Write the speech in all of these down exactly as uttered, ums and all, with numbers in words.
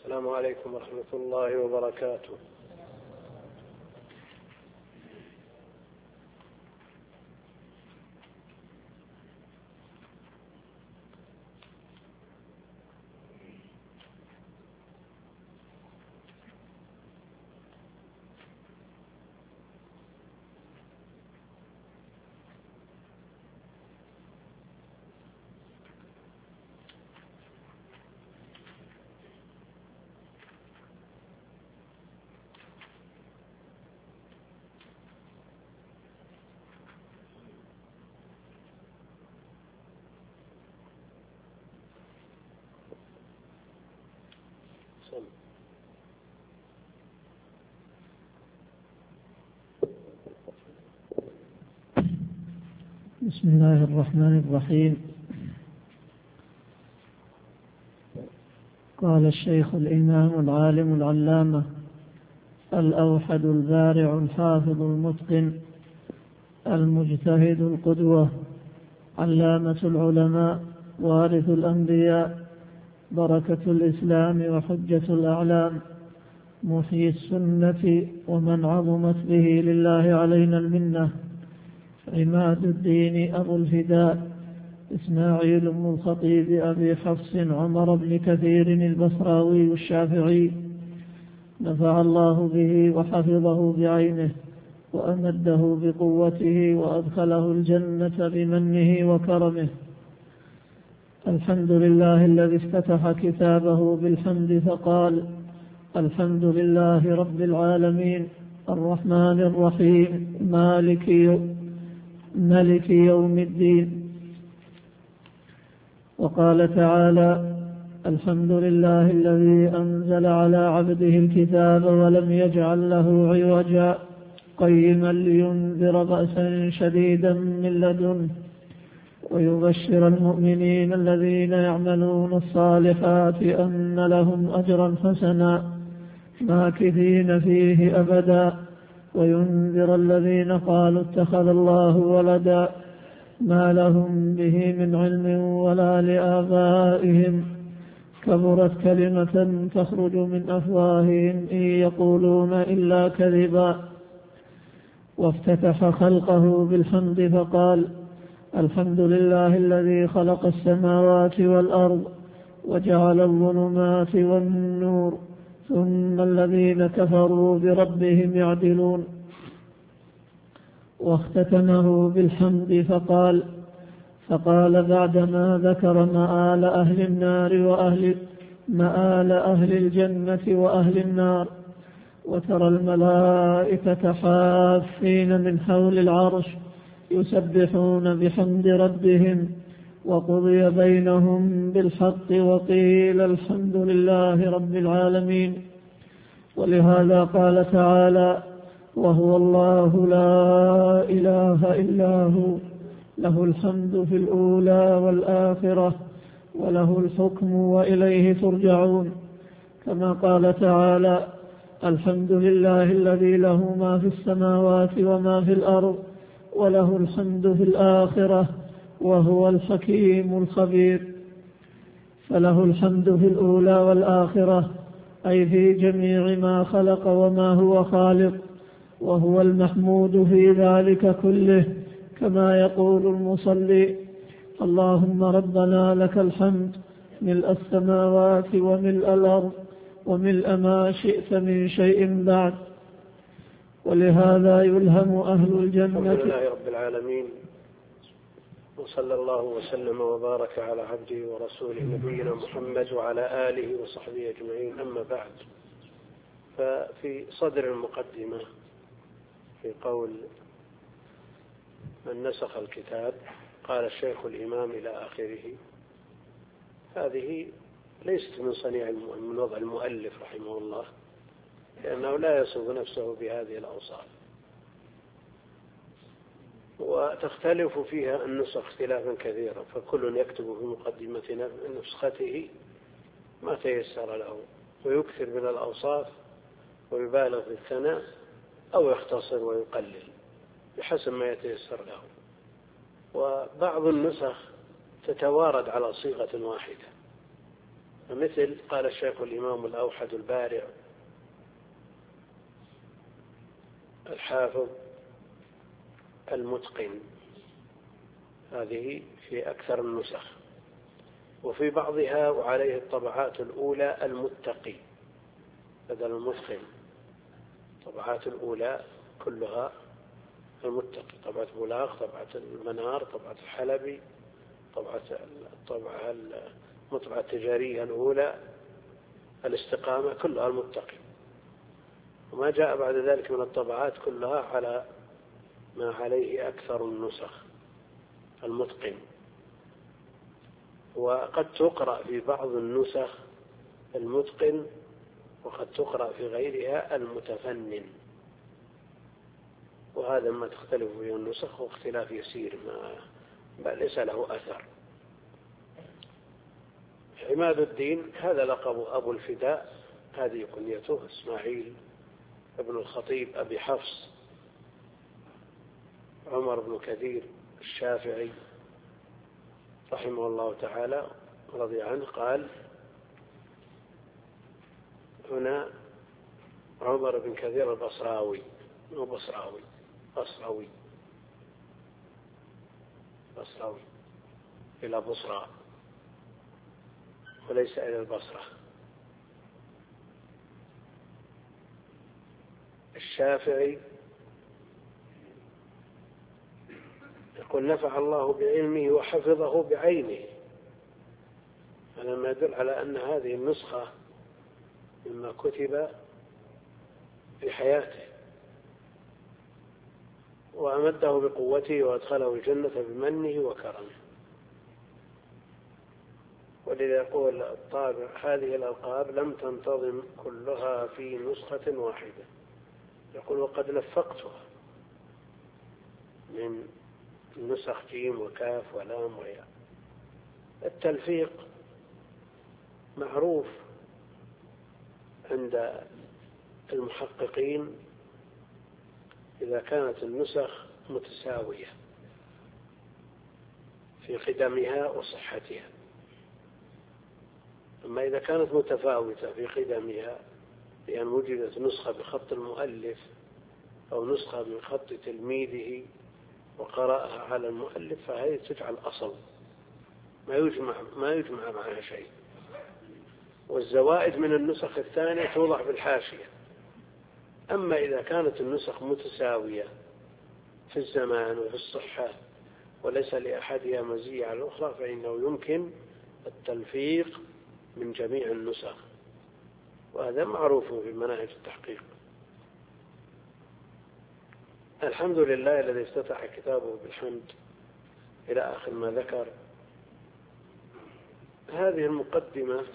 السلام عليكم ورحمة الله وبركاته. بسم الله الرحمن الرحيم. قال الشيخ الإمام العالم العلامة الأوحد البارع الحافظ المتقن المجتهد القدوة علامة العلماء وارث الأنبياء بركة الإسلام وحجة الأعلام محيي السنة ومن عظمت به لله علينا المنة عماد الدين أبو الفداء إسماعيل بن الخطيب أبي حفص عمر بن كثير البصراوي الشافعي نفع الله به وحفظه بعينه وأمده بقوته وأدخله الجنة بمنه وكرمه. الحمد لله الذي افتتح كتابه بالحمد فقال: الحمد لله رب العالمين الرحمن الرحيم مالك يوم ملك يوم الدين. وقال تعالى: الحمد لله الذي أنزل على عبده الكتاب ولم يجعل له عوجا قيما لينذر بأسا شديدا من لدنه ويبشر المؤمنين الذين يعملون الصالحات أن لهم أجرا حسنا ماكثين فيه أبدا وينذر الذين قالوا اتخذ الله ولدا ما لهم به من علم ولا لآبائهم كبرت كلمة تخرج من أفواههم إن يقولون إلا كذبا. وافتتح خلقه بالحمد فقال: الحمد لله الذي خلق السماوات والأرض وجعل الظلمات والنور ثم الذين كفروا بربهم يعدلون. واختتمه بالحمد فقال فقال بعدما ذكر مآل أهل النار وأهل مآل أهل الجنة وأهل النار: وترى الملائكة حافين من حول العرش يسبحون بحمد ربهم وقضي بينهم بالحق وقيل الحمد لله رب العالمين. ولهذا قال تعالى: وهو الله لا إله إلا هو له الحمد في الأولى والآخرة وله الحكم وإليه ترجعون. كما قال تعالى: الحمد لله الذي له ما في السماوات وما في الأرض وله الحمد في الآخرة وهو الحكيم الخبير. فله الحمد في الأولى والآخرة أي في جميع ما خلق وما هو خالق، وهو المحمود في ذلك كله، كما يقول المصلي: اللهم ربنا لك الحمد ملء السماوات وملء الأرض وملء ما شئت من شيء بعد. ولهذا يلهم أهل الجنة. الحمد لله رب العالمين، وصلى الله وسلم وبارك على عبده ورسوله نبينا محمد وعلى آله وصحبه أجمعين. أما بعد، ففي صدر المقدمة في قول من نسخ الكتاب قال الشيخ الإمام إلى آخره، هذه ليست من صنيع من وضع المؤلف رحمه الله، لأنه لا يصف نفسه بهذه الأوصاف، وتختلف فيها النسخ اختلافا كثيرا، فكل يكتب في مقدمة نسخته ما تيسر له، ويكثر من الأوصاف ويبالغ في الثناء أو يختصر ويقلل بحسب ما يتيسر له. وبعض النسخ تتوارد على صيغة واحدة، مثل قال الشيخ الإمام الأوحد البارع الحافظ المتقن، هذه في أكثر النسخ. وفي بعضها وعليه الطبعات الأولى المتقي بدل المتقن، الطبعات الأولى كلها المتقي، طبعة بولاق، طبعة المنار، طبعة الحلبي، طبعة الطبعة المطبعة التجارية الأولى الاستقامة، كلها المتقي. وما جاء بعد ذلك من الطبعات كلها على ما عليه أكثر النسخ المتقن. وقد تقرأ في بعض النسخ المتقن، وقد تقرأ في غيرها المتفنن، وهذا ما تختلف فيه النسخ، واختلاف يسير ما بل ليس له أثر. عماد الدين هذا لقب أبو الفداء، هذه كنيته، إسماعيل ابن الخطيب أبي حفص عمر بن كثير الشافعي رحمه الله تعالى رضي عنه، قال هنا عمر بن كثير البصراوي، مو بصراوي، بصراوي بصراوي إلى بصرى وليس إلى البصرة. الشافعي يقول نفع الله بعلمه وحفظه بعينه، هذا ما يدل على أن هذه النسخة مما كتب في حياته، وأمده بقوته وأدخله الجنة بمنه وكرمه. ولذا يقول الطابع هذه الألقاب لم تنتظم كلها في نسخة واحدة، يقول وقد لفقتها من نسخ جيم وكاف ولام وياء. التلفيق معروف عند المحققين إذا كانت النسخ متساوية في قدمها وصحتها، أما إذا كانت متفاوتة في قدمها، لأن وجدت نسخة بخط المؤلف أو نسخة بخط تلميذه وقرأها على المؤلف، فهذه تجعل أصل ما يجمع ما يجمع معها شيء. والزوائد من النسخ الثانية توضع بالحاشية. أما إذا كانت النسخ متساوية في الزمان وفي الصحة وليس لأحدها مزية على الأخرى، فإنه يمكن التلفيق من جميع النسخ، وهذا معروف في مناهج التحقيق. الحمد لله الذي افتتح كتابه بالحمد إلى آخر ما ذكر. هذه المقدمة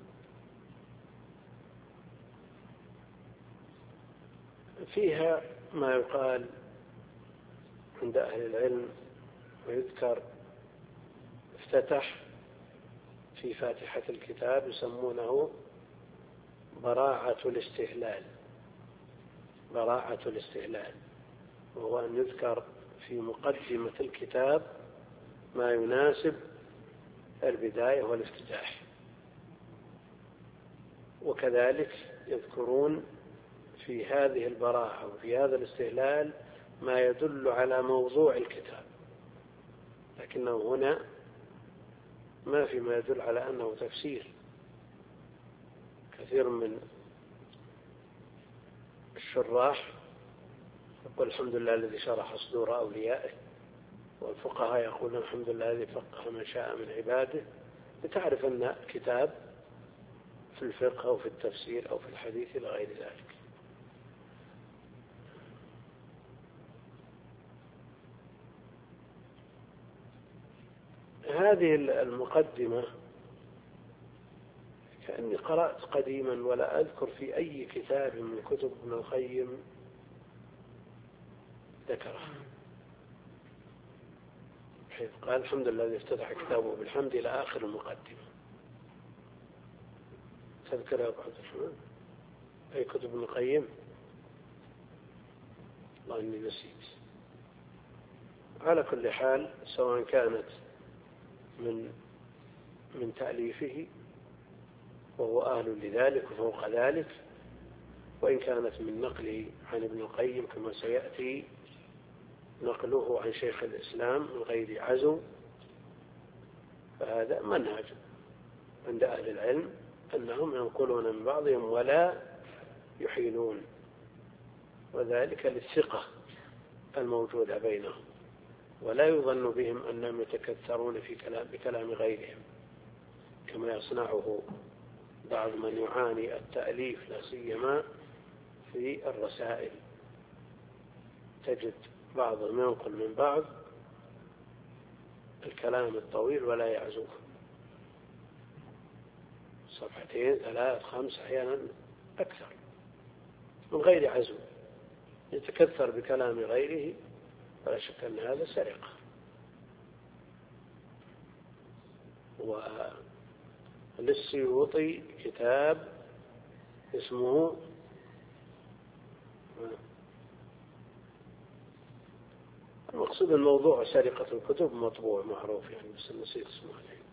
فيها ما يقال عند أهل العلم ويذكر. افتتح في فاتحة الكتاب يسمونه براعة الاستهلال، براعة الاستهلال، وهو أن يذكر في مقدمة الكتاب ما يناسب البداية والافتتاح، وكذلك يذكرون في هذه البراعة وفي هذا الاستهلال ما يدل على موضوع الكتاب، لكنه هنا ما في ما يدل على أنه تفسير. كثير من الشراح يقول الحمد لله الذي شرح صدور أوليائه، والفقهاء يقولون الحمد لله الذي فقه من شاء من عباده، لتعرف أن كتاب في الفقه أو في التفسير أو في الحديث إلى غير ذلك. هذه المقدمة كأني قرأت قديما ولا أذكر في أي كتاب من كتب ابن القيم ذكرها، حيث قال الحمد لله الذي افتتح كتابه بالحمد إلى آخر المقدمة. تذكرها بعض الحمد أي كتب ابن القيم؟ الله إني نسيت. على كل حال سواء كانت من من تأليفه وهو أهل لذلك وفوق ذلك، وإن كانت من نقله عن ابن القيم كما سيأتي نقله عن شيخ الإسلام من غير عزو، فهذا منهج عند أهل العلم أنهم ينقلون من بعضهم ولا يحيلون، وذلك للثقة الموجودة بينهم، ولا يظن بهم أنهم يتكثرون في كلام بكلام غيرهم كما يصنعه بعض من يعاني التأليف لا سيما في الرسائل. تجد بعضهم ينقل من بعض الكلام الطويل ولا يعزوه، صفحتين ثلاث خمس أحيانا أكثر من غير عزو، يتكثر بكلام غيره، ولا شك أن هذا سرقة. وللسيوطي كتاب اسمه المقصود الموضوع سرقة الكتب، مطبوع معروف يعني بس نسيت اسمه عليه.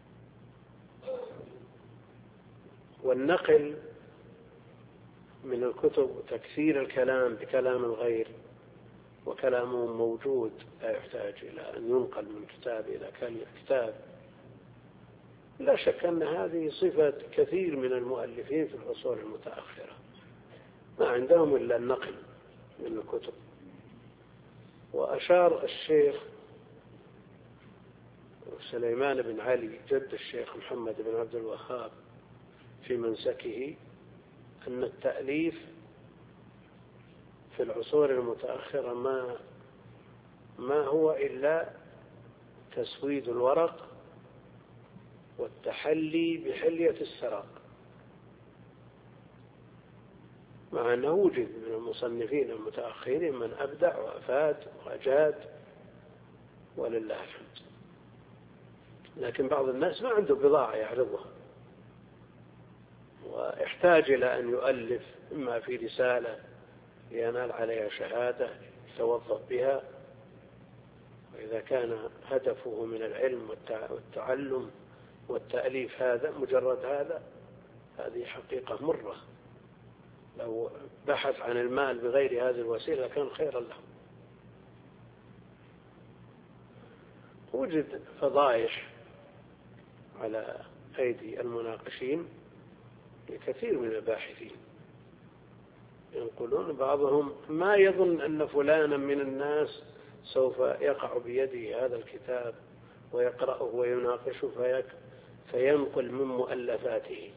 والنقل من الكتب تكثير الكلام بكلام الغير وكلامه موجود لا يحتاج إلى أن ينقل من كتاب إلى كتاب، لا شك أن هذه صفة كثير من المؤلفين في العصور المتأخرة، ما عندهم إلا النقل من الكتب. وأشار الشيخ سليمان بن علي جد الشيخ محمد بن عبد الوهاب في منسكه أن التأليف في العصور المتأخرة ما ما هو إلا تسويد الورق والتحلي بحلية السراق، مع أنه وجد من المصنفين المتأخرين من أبدع وأفاد وأجاد ولله الحمد، لكن بعض الناس ما عنده بضاعة يعرضها ويحتاج إلى أن يؤلف إما في رسالة لينال عليها شهادة يتوظف بها، وإذا كان هدفه من العلم والتعلم والتأليف هذا مجرد هذا، هذه حقيقة مرة. لو بحث عن المال بغير هذه الوسيلة كان خيرا له. وجد فضائح على أيدي المناقشين لكثير من الباحثين، ينقلون بعضهم ما يظن أن فلانا من الناس سوف يقع بيده هذا الكتاب ويقرأه ويناقشه فينقل من مؤلفاته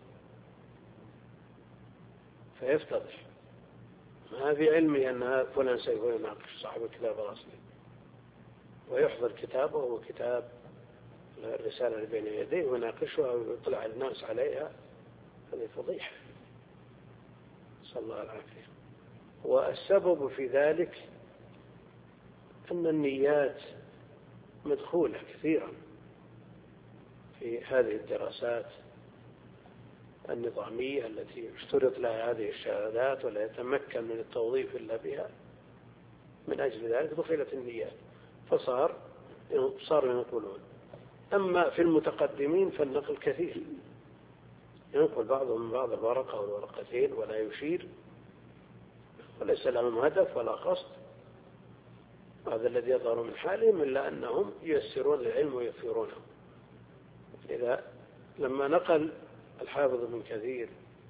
فيفتضح، ما في علمه أن فلان سوف يناقش صاحب الكتاب الأصلي ويحضر كتابه وكتاب الرسالة اللي بين يديه ويناقشها ويطلع الناس عليها، هذه فضيحة، صلى الله العافية. والسبب في ذلك أن النيات مدخولة كثيرا في هذه الدراسات النظامية التي اشترط لها هذه الشهادات ولا يتمكن من التوظيف إلا بها، من أجل ذلك دخلت النيات فصار صاروا ينقلون. أما في المتقدمين فالنقل كثير، ينقل بعضهم من بعض الورقة والورقتين ولا يشير وليس لهم هدف ولا قصد، هذا الذي يظهر من حالهم إلا أنهم ييسرون للعلم ويكثرونه. إذا لما نقل الحافظ ابن كثير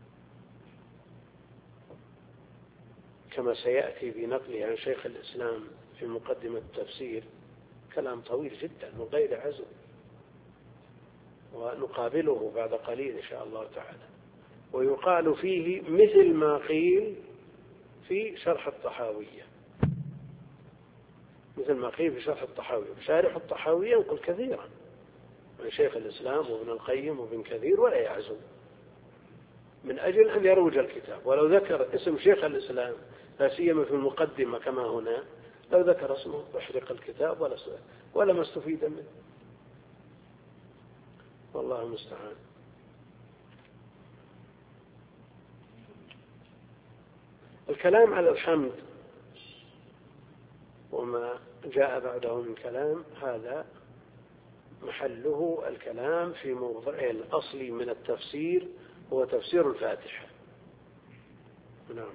كما سيأتي بنقله عن شيخ الإسلام في مقدمة التفسير كلام طويل جدا من غير عزو، ونقابله بعد قليل إن شاء الله تعالى، ويقال فيه مثل ما قيل في شرح الطحاوية، مثل ما قيل في شرح الطحاوية. شارح الطحاوية ينقل كثيرا عن شيخ الإسلام وابن القيم وابن كثير ولا يعزو من أجل أن يروج الكتاب، ولو ذكر اسم شيخ الإسلام لا سيما في المقدمة كما هنا، لو ذكر اسمه احرق الكتاب ولا ولا ما استفيد منه، والله المستعان. الكلام على الحمد وما جاء بعده من كلام هذا محله الكلام في موضع الأصلي من التفسير هو تفسير الفاتحة. نعم.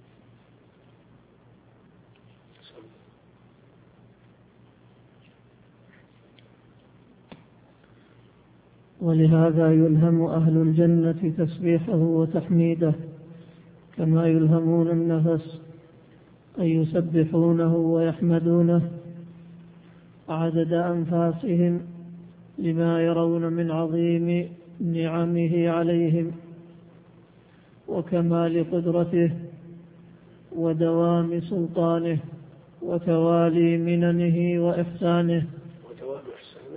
ولهذا يلهم أهل الجنة تسبيحه وتحميده كما يلهمون النفس أن يسبحونه ويحمدونه عدد أنفاسهم لما يرون من عظيم نعمه عليهم وكمال قدرته ودوام سلطانه وتوالي مننه وإحسانه ودوام إحسانه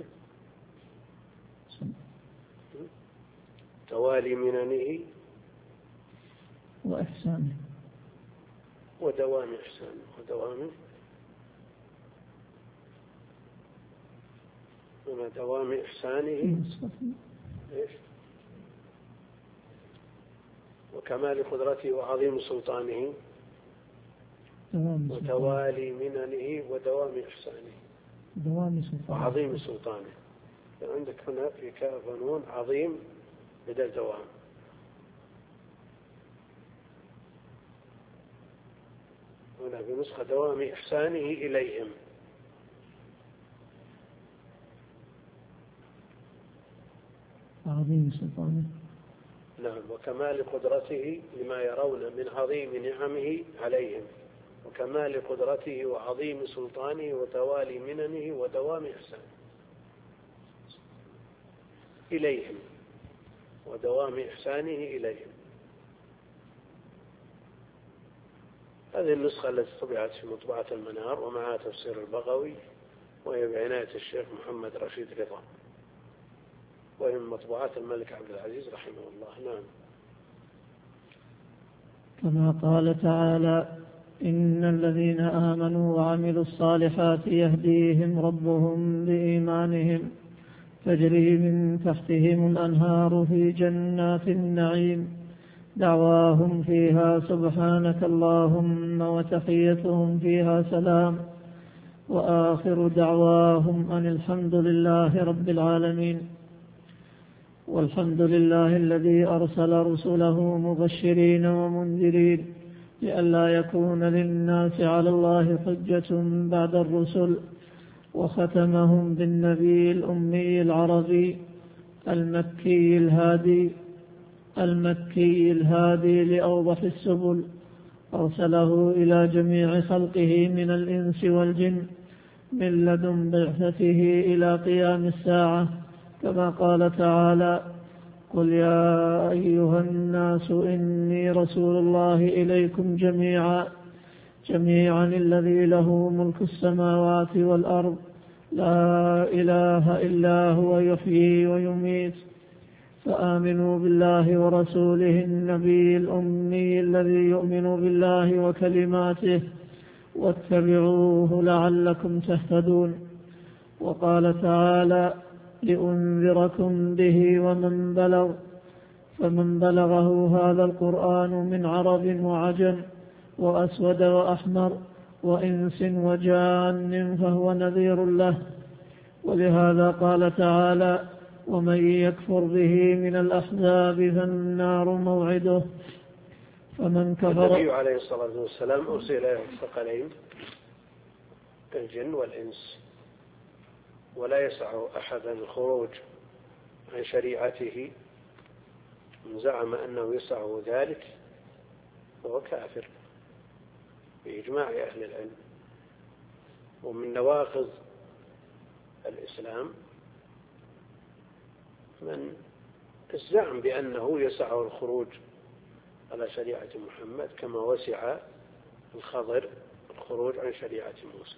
توالي مننه وإحسانه ودوام إحسانه ودوام ودوام إحسانه إيش؟ وكمال قدرته وعظيم سلطانه وتوالي مننه ودوام إحسانه دوام سلطانه وعظيم سلطانه. عندك هنا في كاف ونون عظيم بدل دوام. هنا في نسخة دوام إحسانه إليهم. عظيم سلطانه. نعم. وكمال قدرته لما يرون من عظيم نعمه عليهم وكمال قدرته وعظيم سلطانه وتوالي مننه ودوام إحسانه إليهم ودوام إحسانه إليهم. هذه النسخة التي طبعت في مطبعة المنار ومعها تفسير البغوي وهي بعناية الشيخ محمد رشيد رضا وهي من مطبوعات الملك عبد العزيز رحمه الله. نعم. كما قال تعالى إن الذين آمنوا وعملوا الصالحات يهديهم ربهم بإيمانهم تجري من تحتهم الأنهار في جنات النعيم دعواهم فيها سبحانك اللهم وتحيتهم فيها سلام وآخر دعواهم أن الحمد لله رب العالمين. والحمد لله الذي أرسل رسله مبشرين ومنذرين لئلا يكون للناس على الله حجة بعد الرسل وختمهم بالنبي الأمي العربي المكي الهادي المكي الهادي لأوضح السبل أرسله إلى جميع خلقه من الإنس والجن من لدن بعثته إلى قيام الساعة كما قال تعالى قل يا أيها الناس إني رسول الله إليكم جميعا جميعا الذي له ملك السماوات والأرض لا إله إلا هو يحيي ويميت فآمنوا بالله ورسوله النبي الأمي الذي يؤمن بالله وكلماته واتبعوه لعلكم تهتدون. وقال تعالى لأنذركم به ومن بلغ فمن بلغه هذا القرآن من عرب وعجم وأسود وأحمر وإنس وجان فهو نذير له. ولهذا قال تعالى ومن يكفر به من الأحزاب فالنار موعده. فمن كفر النبي عليه الصلاة والسلام أرسل إلى الثقلين الجن والإنس ولا يسع أحدا الخروج عن شريعته. من زعم أنه يسعه ذلك فهو كافر بإجماع أهل العلم. ومن نواقض الإسلام من الزعم بأنه يسعه الخروج على شريعة محمد كما وسع الخضر الخروج عن شريعة موسى.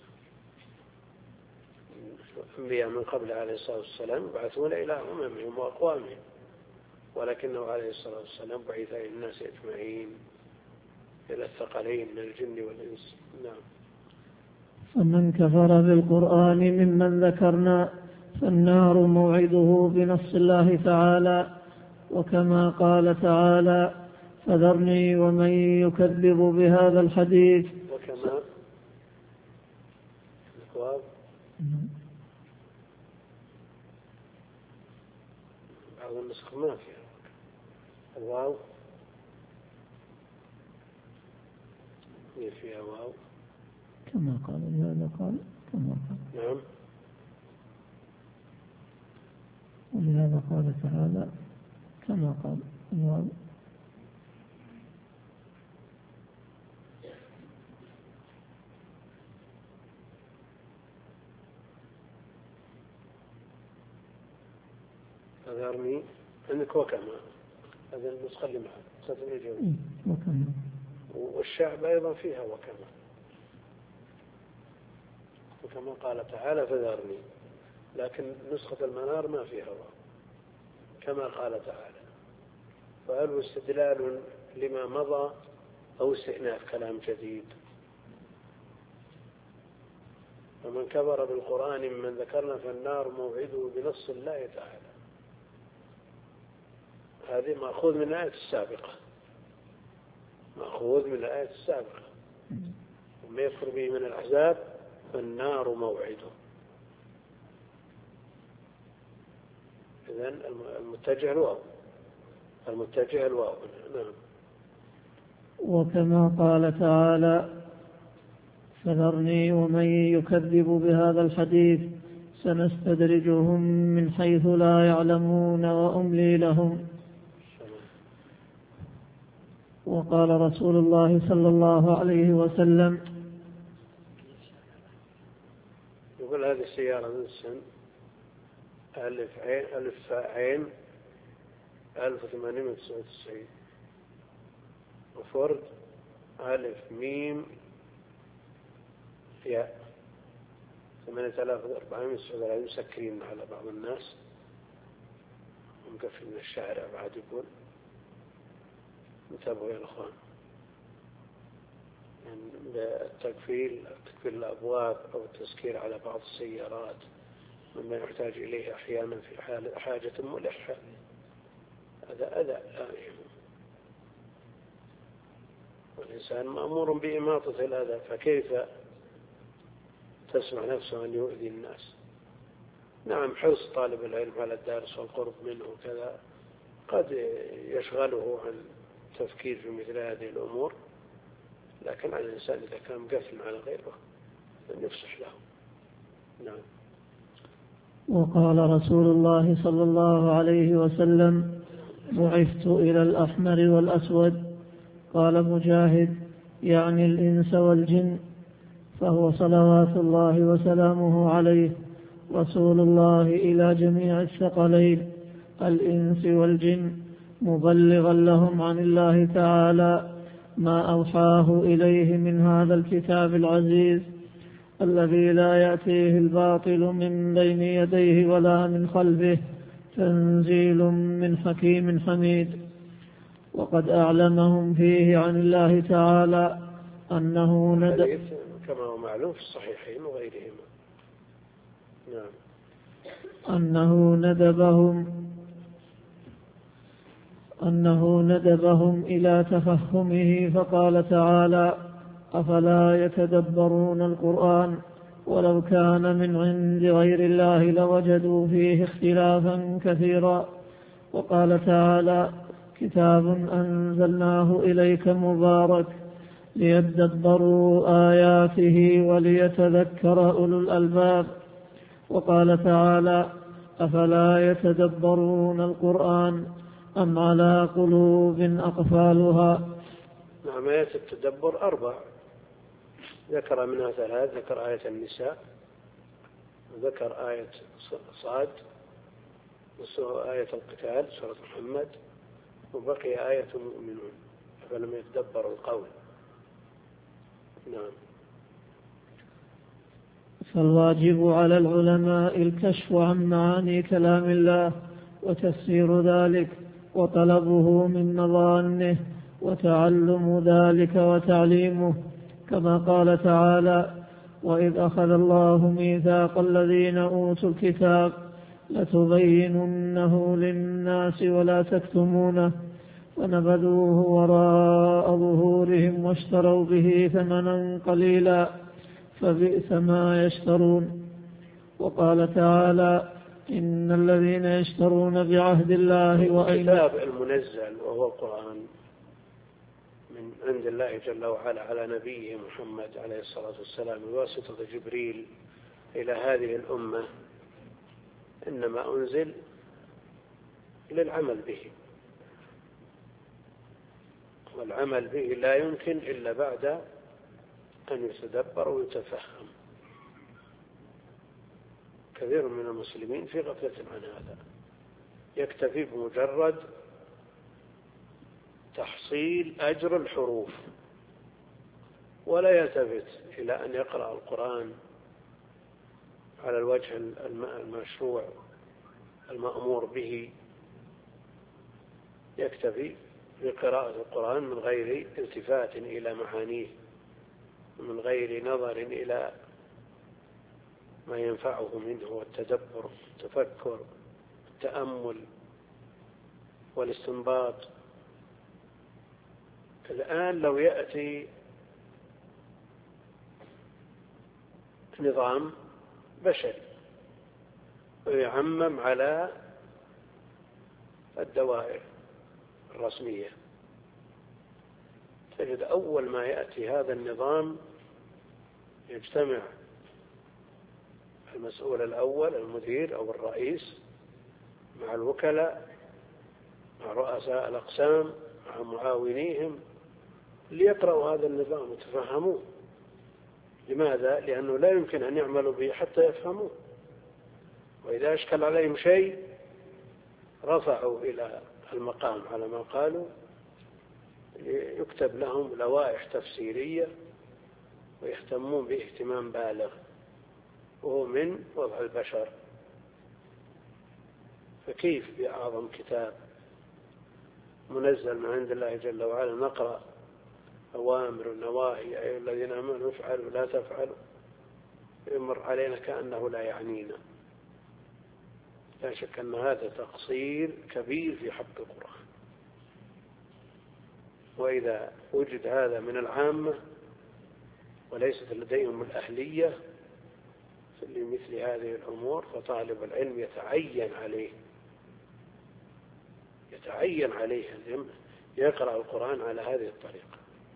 الأنبياء من قبل عليه الصلاة والسلام يبعثون إلى أممهم وأقوامهم ولكنه عليه الصلاة والسلام بعث إلى الناس أجمعين إلى الثقلين من الجن والإنس. نعم. فمن كفر بالقرآن ممن ذكرنا فالنار موعده بنص الله تعالى وكما قال تعالى فذرني ومن يكذب بهذا الحديث وكما الجواب بعض النسخ ما فيها الواو فيها واو كما قال لهذا قال كما قال. نعم. ولهذا قال تعالى كما قال الواو. فذرني عندك وكما، هذا النسخة اللي معك نسخة الإجابة. وكما. والشعب أيضا فيها وكما، وكما قال تعالى فذرني، لكن نسخة المنار ما فيها واو كما قال تعالى. فهل استدلال لما مضى أو استئناف كلام جديد؟ ومن كفر بالقرآن ممن ذكرنا فالنار موعده بنص الله تعالى. هذه مأخوذ من الآية السابقة، مأخوذ من الآية السابقة. وما يكفر به من الأحزاب فالنار موعده. إذن المتجه الواو، المتجه الواو. نعم. وكما قال تعالى فذرني ومن يكذب بهذا الحديث سنستدرجهم من حيث لا يعلمون وأملي لهم. وقال رسول الله صلى الله عليه وسلم يقول هذه السيارة من السن ألف عين ألف عين ألف وثمانمائة وتسعة وتسعين، وفورد ألف ميم ياء ثمانية آلاف وأربعمائة وتسعة وثلاثين. مسكرين على بعض الناس ومقفل من الشارع بعد. يقول انتبهوا يا الأخوان، يعني التكفيل تكفيل الأبواب أو التسكير على بعض السيارات مما يحتاج إليه أحيانا في حال حاجة ملحة، هذا أذى. والإنسان مأمور بإماطة الأذى، فكيف تسمع نفسه أن يؤذي الناس؟ نعم، حرص طالب العلم على الدارس والقرب منه وكذا قد يشغله عن التفكير في مثل هذه الأمور، لكن على الإنسان إذا كان مقفل على غيره أن يفصح له. نعم. وقال رسول الله صلى الله عليه وسلم بعثت إلى الأحمر والأسود. قال مجاهد يعني الإنس والجن، فهو صلوات الله وسلامه عليه رسول الله إلى جميع الثقلين الإنس والجن، مبلغا لهم عن الله تعالى ما أوحاه إليه من هذا الكتاب العزيز الذي لا يأتيه الباطل من بين يديه ولا من خلفه، تنزيل من حكيم حميد. وقد أعلمهم فيه عن الله تعالى أنه ندب كما هو معلوم في الصحيحين وغيرهما. نعم. أنه ندبهم أنه ندبهم إلى تفهمه، فقال تعالى أفلا يتدبرون القرآن ولو كان من عند غير الله لوجدوا فيه اختلافا كثيرا. وقال تعالى كتاب أنزلناه إليك مبارك ليدبروا آياته وليتذكر أولو الألباب. وقال تعالى أفلا يتدبرون القرآن أم على قلوب أقفالها. نعم. آيات التدبر أربع ذكر منها ثلاث، ذكر آية النساء وذكر آية صاد وآية القتال سورة محمد، وبقي آية المؤمنون فلم يتدبروا القول. نعم. فالواجب على العلماء الكشف عن معاني كلام الله وتفسير ذلك وطلبه من مظانه وتعلم ذلك وتعليمه، كما قال تعالى وإذ أخذ الله ميثاق الذين أوتوا الكتاب لتبيننه للناس ولا تكتمونه فنبذوه وراء ظهورهم واشتروا به ثمنا قليلا فبئس ما يشترون. وقال تعالى إن الذين يشترون بعهد الله وأيمانهم. الكتاب المنزل وهو القرآن من عند الله جل وعلا على نبيه محمد عليه الصلاة والسلام بواسطة جبريل إلى هذه الأمة إنما أنزل للعمل به، والعمل به لا يمكن إلا بعد أن يتدبر ويتفهم. كثير من المسلمين في غفلة عن هذا، يكتفي بمجرد تحصيل أجر الحروف ولا يلتفت إلى أن يقرأ القرآن على الوجه المشروع المأمور به. يكتفي بقراءة القرآن من غير التفات إلى معانيه ومن غير نظر إلى ما ينفعه منه والتدبر والتفكر والتأمل والاستنباط. الآن لو يأتي نظام بشري ويعمم على الدوائر الرسمية، تجد أول ما يأتي هذا النظام يجتمع المسؤول الأول المدير أو الرئيس مع الوكلاء مع رؤساء الأقسام مع معاونيهم ليقرأوا هذا النظام وتفهموه. لماذا؟ لأنه لا يمكن أن يعملوا به حتى يفهموه، وإذا أشكل عليهم شيء رفعوا إلى المقام على ما قالوا يكتب لهم لوائح تفسيرية ويهتمون به اهتمام بالغ، وهو من وضع البشر. فكيف بأعظم كتاب منزل من عند الله جل وعلا نقرأ أوامر ونواهي أيها الذين آمنوا افعلوا لا تفعلوا، يمر علينا كأنه لا يعنينا؟ لا شك أن هذا تقصير كبير في حق القرآن. وإذا وجد هذا من العامة وليست لديهم الأهلية لمثل هذه الأمور فطالب العلم يتعين عليه يتعين عليه أن يقرأ القرآن على هذه الطريقة.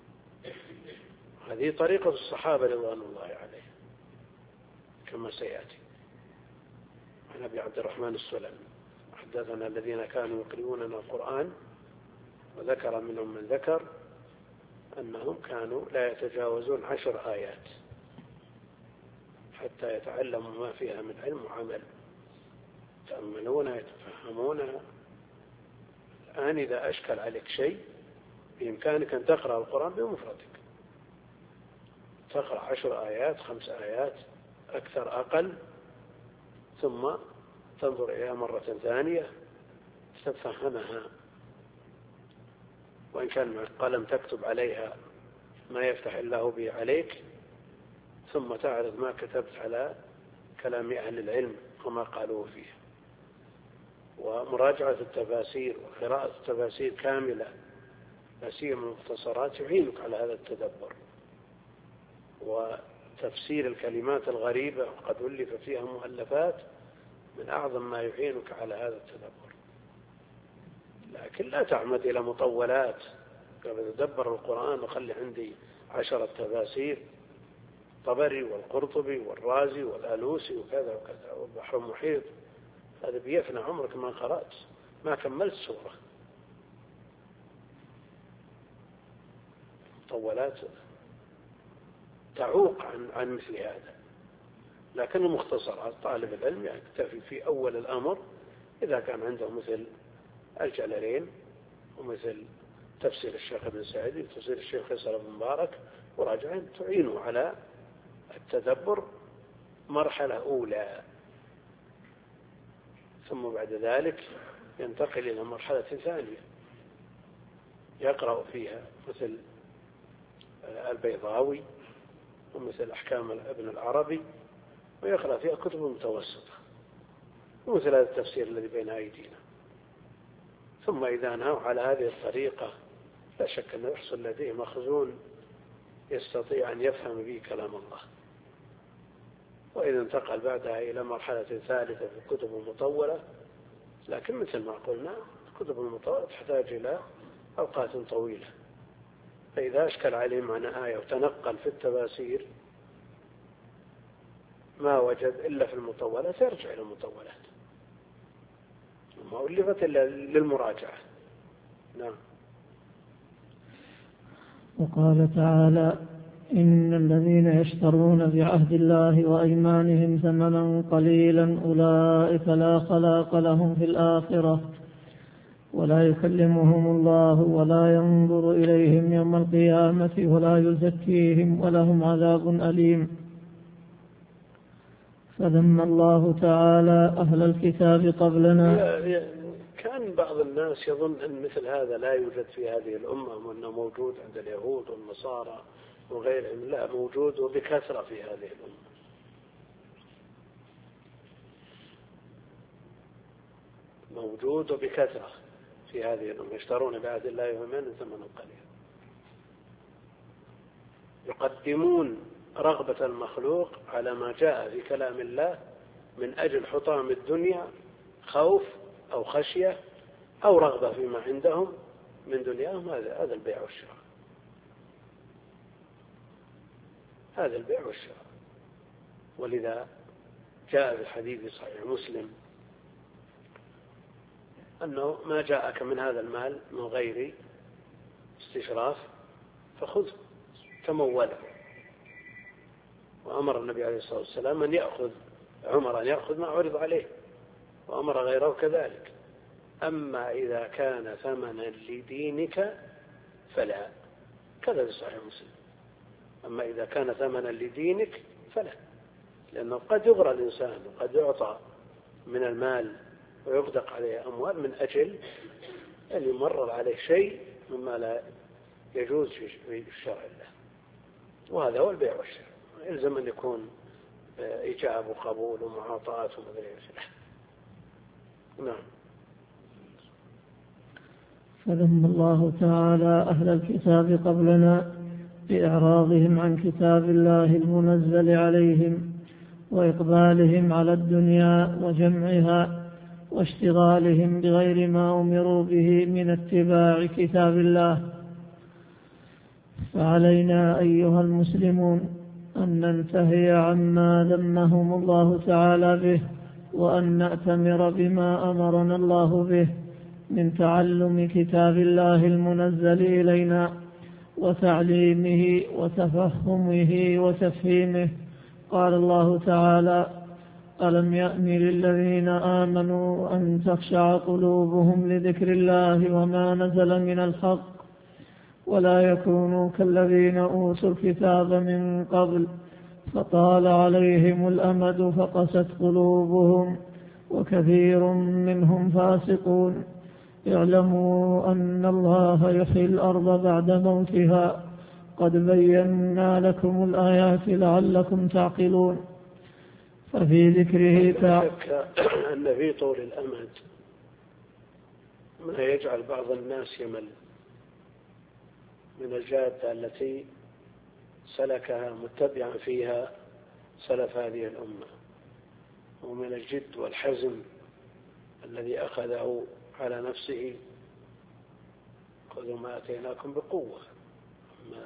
هذه طريقة الصحابة رضوان الله عليهم كما سيأتي عن أبي عبد الرحمن السلمي حدثنا الذين كانوا يقرؤوننا القرآن، وذكر منهم من ذكر أنهم كانوا لا يتجاوزون عشر آيات حتى يتعلموا ما فيها من علم وعمل، يتأملونها يتفهمونها. الآن إذا أشكل عليك شيء بإمكانك أن تقرأ القرآن بمفردك، تقرأ عشر آيات خمس آيات أكثر أقل، ثم تنظر إليها مرة ثانية تتفهمها، وإن كان مع قلم تكتب عليها ما يفتح الله به عليك، ثم تعرض ما كتبت على كلام أهل العلم وما قالوه فيه، ومراجعة التفاسير وقراءة التفاسير كاملة لا سيما المختصرات يعينك على هذا التدبر، وتفسير الكلمات الغريبة وقد ألف فيها مؤلفات من أعظم ما يعينك على هذا التدبر. لكن لا تعمد إلى مطولات قبل تدبر القرآن وخلي عندي عشرة تفاسير، الطبري والقرطبي والرازي والآلوسي وكذا وكذا والبحر المحيط، هذا بيفنى عمرك ما قرأت ما كملت سورة. مطولات تعوق عن عن مثل هذا. لكن المختصرات طالب العلم يكتفي في أول الأمر إذا كان عنده مثل الجلالين ومثل تفسير الشيخ ابن سعدي وتفسير الشيخ فيصل بن مبارك وراجعين تعينه على التدبر مرحلة أولى، ثم بعد ذلك ينتقل إلى مرحلة ثانية يقرأ فيها مثل البيضاوي ومثل أحكام ابن العربي، ويقرأ فيها كتب متوسطة ومثل هذا التفسير الذي بين أيدينا. ثم إذا نهوا على هذه الطريقة لا شك أنه يحصل لديه مخزون يستطيع أن يفهم به كلام الله. وإذا انتقل بعدها إلى مرحلة ثالثة في الكتب المطولة، لكن مثل ما قلنا الكتب المطولة تحتاج إلى أوقات طويلة، فإذا أشكل عليه معنى آية وتنقل في التفاسير ما وجد إلا في المطولات يرجع إلى المطولات، ما ألفت إلا للمراجعة. نعم. وقال تعالى: إن الذين يشترون بعهد الله وأيمانهم ثمنا قليلا أولئك لا خلاق لهم في الآخرة ولا يكلمهم الله ولا ينظر إليهم يوم القيامة ولا يزكيهم ولهم عذاب أليم. فذم الله تعالى أهل الكتاب قبلنا. كان بعض الناس يظن أن مثل هذا لا يوجد في هذه الأمة وأنه موجود عند اليهود والنصارى وغيرهم. لا، موجود وبكثرة في هذه الأمة. موجود وبكثرة في هذه الأمة، يشترون بعهد الله وأيمانهم ثمنا قليلا، يقدمون رغبة المخلوق على ما جاء في كلام الله من أجل حطام الدنيا، خوف أو خشية أو رغبة فيما عندهم من دنياهم. هذا هذا البيع والشراء، هذا البيع والشراء. ولذا جاء في الحديث صحيح مسلم أنه ما جاءك من هذا المال من غير استشراف فخذه تموله. وأمر النبي عليه الصلاة والسلام أن يأخذ عمر أن يأخذ ما عرض عليه، وأمر غيره كذلك. أما إذا كان ثمنا لدينك فلا، كذا في صحيح مسلم. أما إذا كان ثمنا لدينك فلا، لأنه قد يغرى الإنسان وقد يعطى من المال ويغدق عليه أموال من أجل أن يمرر عليه شيء مما لا يجوز في الشرع الله. وهذا هو البيع والشراء، يلزم أن يكون إيجاب وقبول ومعاطاة ومدري ايش. نعم. فذم الله تعالى أهل الكتاب قبلنا بإعراضهم عن كتاب الله المنزل عليهم وإقبالهم على الدنيا وجمعها واشتغالهم بغير ما أمروا به من اتباع كتاب الله. فعلينا أيها المسلمون أن ننتهي عما ذمهم الله تعالى به، وأن نأتمر بما أمرنا الله به من تعلم كتاب الله المنزل إلينا وتعليمه وتفهمه وتفهيمه. قال الله تعالى: ألم يأن للذين آمنوا أن تخشع قلوبهم لذكر الله وما نزل من الحق ولا يكونوا كالذين أوتوا الكتاب من قبل فطال عليهم الأمد فقست قلوبهم وكثير منهم فاسقون. اعلموا أن الله يحيي الأرض بعد موتها قد بينا لكم الآيات لعلكم تعقلون. ففي ذكره تعالى أن في طول الأمد ما يجعل بعض الناس يمل من الجادة التي سلكها متبعا فيها سلف هذه الأمة، ومن الجد والحزم الذي أخذه على نفسه. خذوا ما أتيناكم بقوة. أما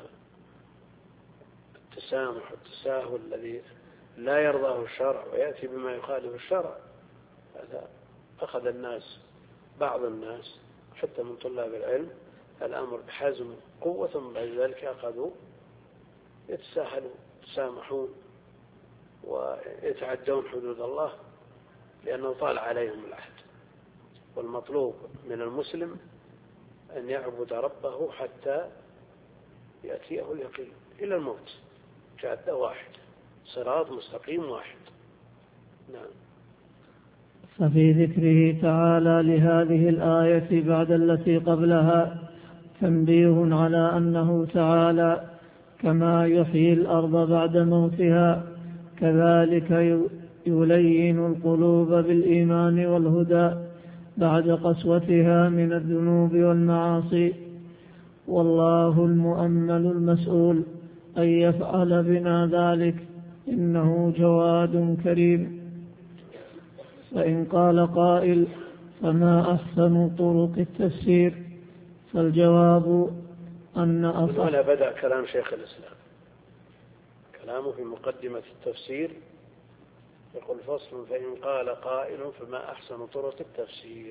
التسامح والتساهل الذي لا يرضاه الشرع ويأتي بما يخالف الشرع، هذا أخذ الناس بعض الناس حتى من طلاب العلم الأمر بحزم قوة، ثم بعد ذلك أخذوا يتساهلوا يتسامحون ويتعدون حدود الله لأنه طال عليهم العهد. والمطلوب من المسلم أن يعبد ربه حتى يأتيه اليقين إلى الموت، جادة واحد، صراط مستقيم واحد. نعم. ففي ذكره تعالى لهذه الآية بعد التي قبلها تنبيه على أنه تعالى كما يحيي الأرض بعد موتها كذلك يلين القلوب بالإيمان والهدى بعد قسوتها من الذنوب والمعاصي. والله المؤمل المسؤول أن يفعل بنا ذلك إنه جواد كريم. فإن قال قائل فما أحسن طرق التفسير؟ فالجواب أن أصح. هنا بدأ كلام شيخ الإسلام، كلامه في مقدمة التفسير يقول فصل: فإن قال قائل فما أحسن طرق التفسير؟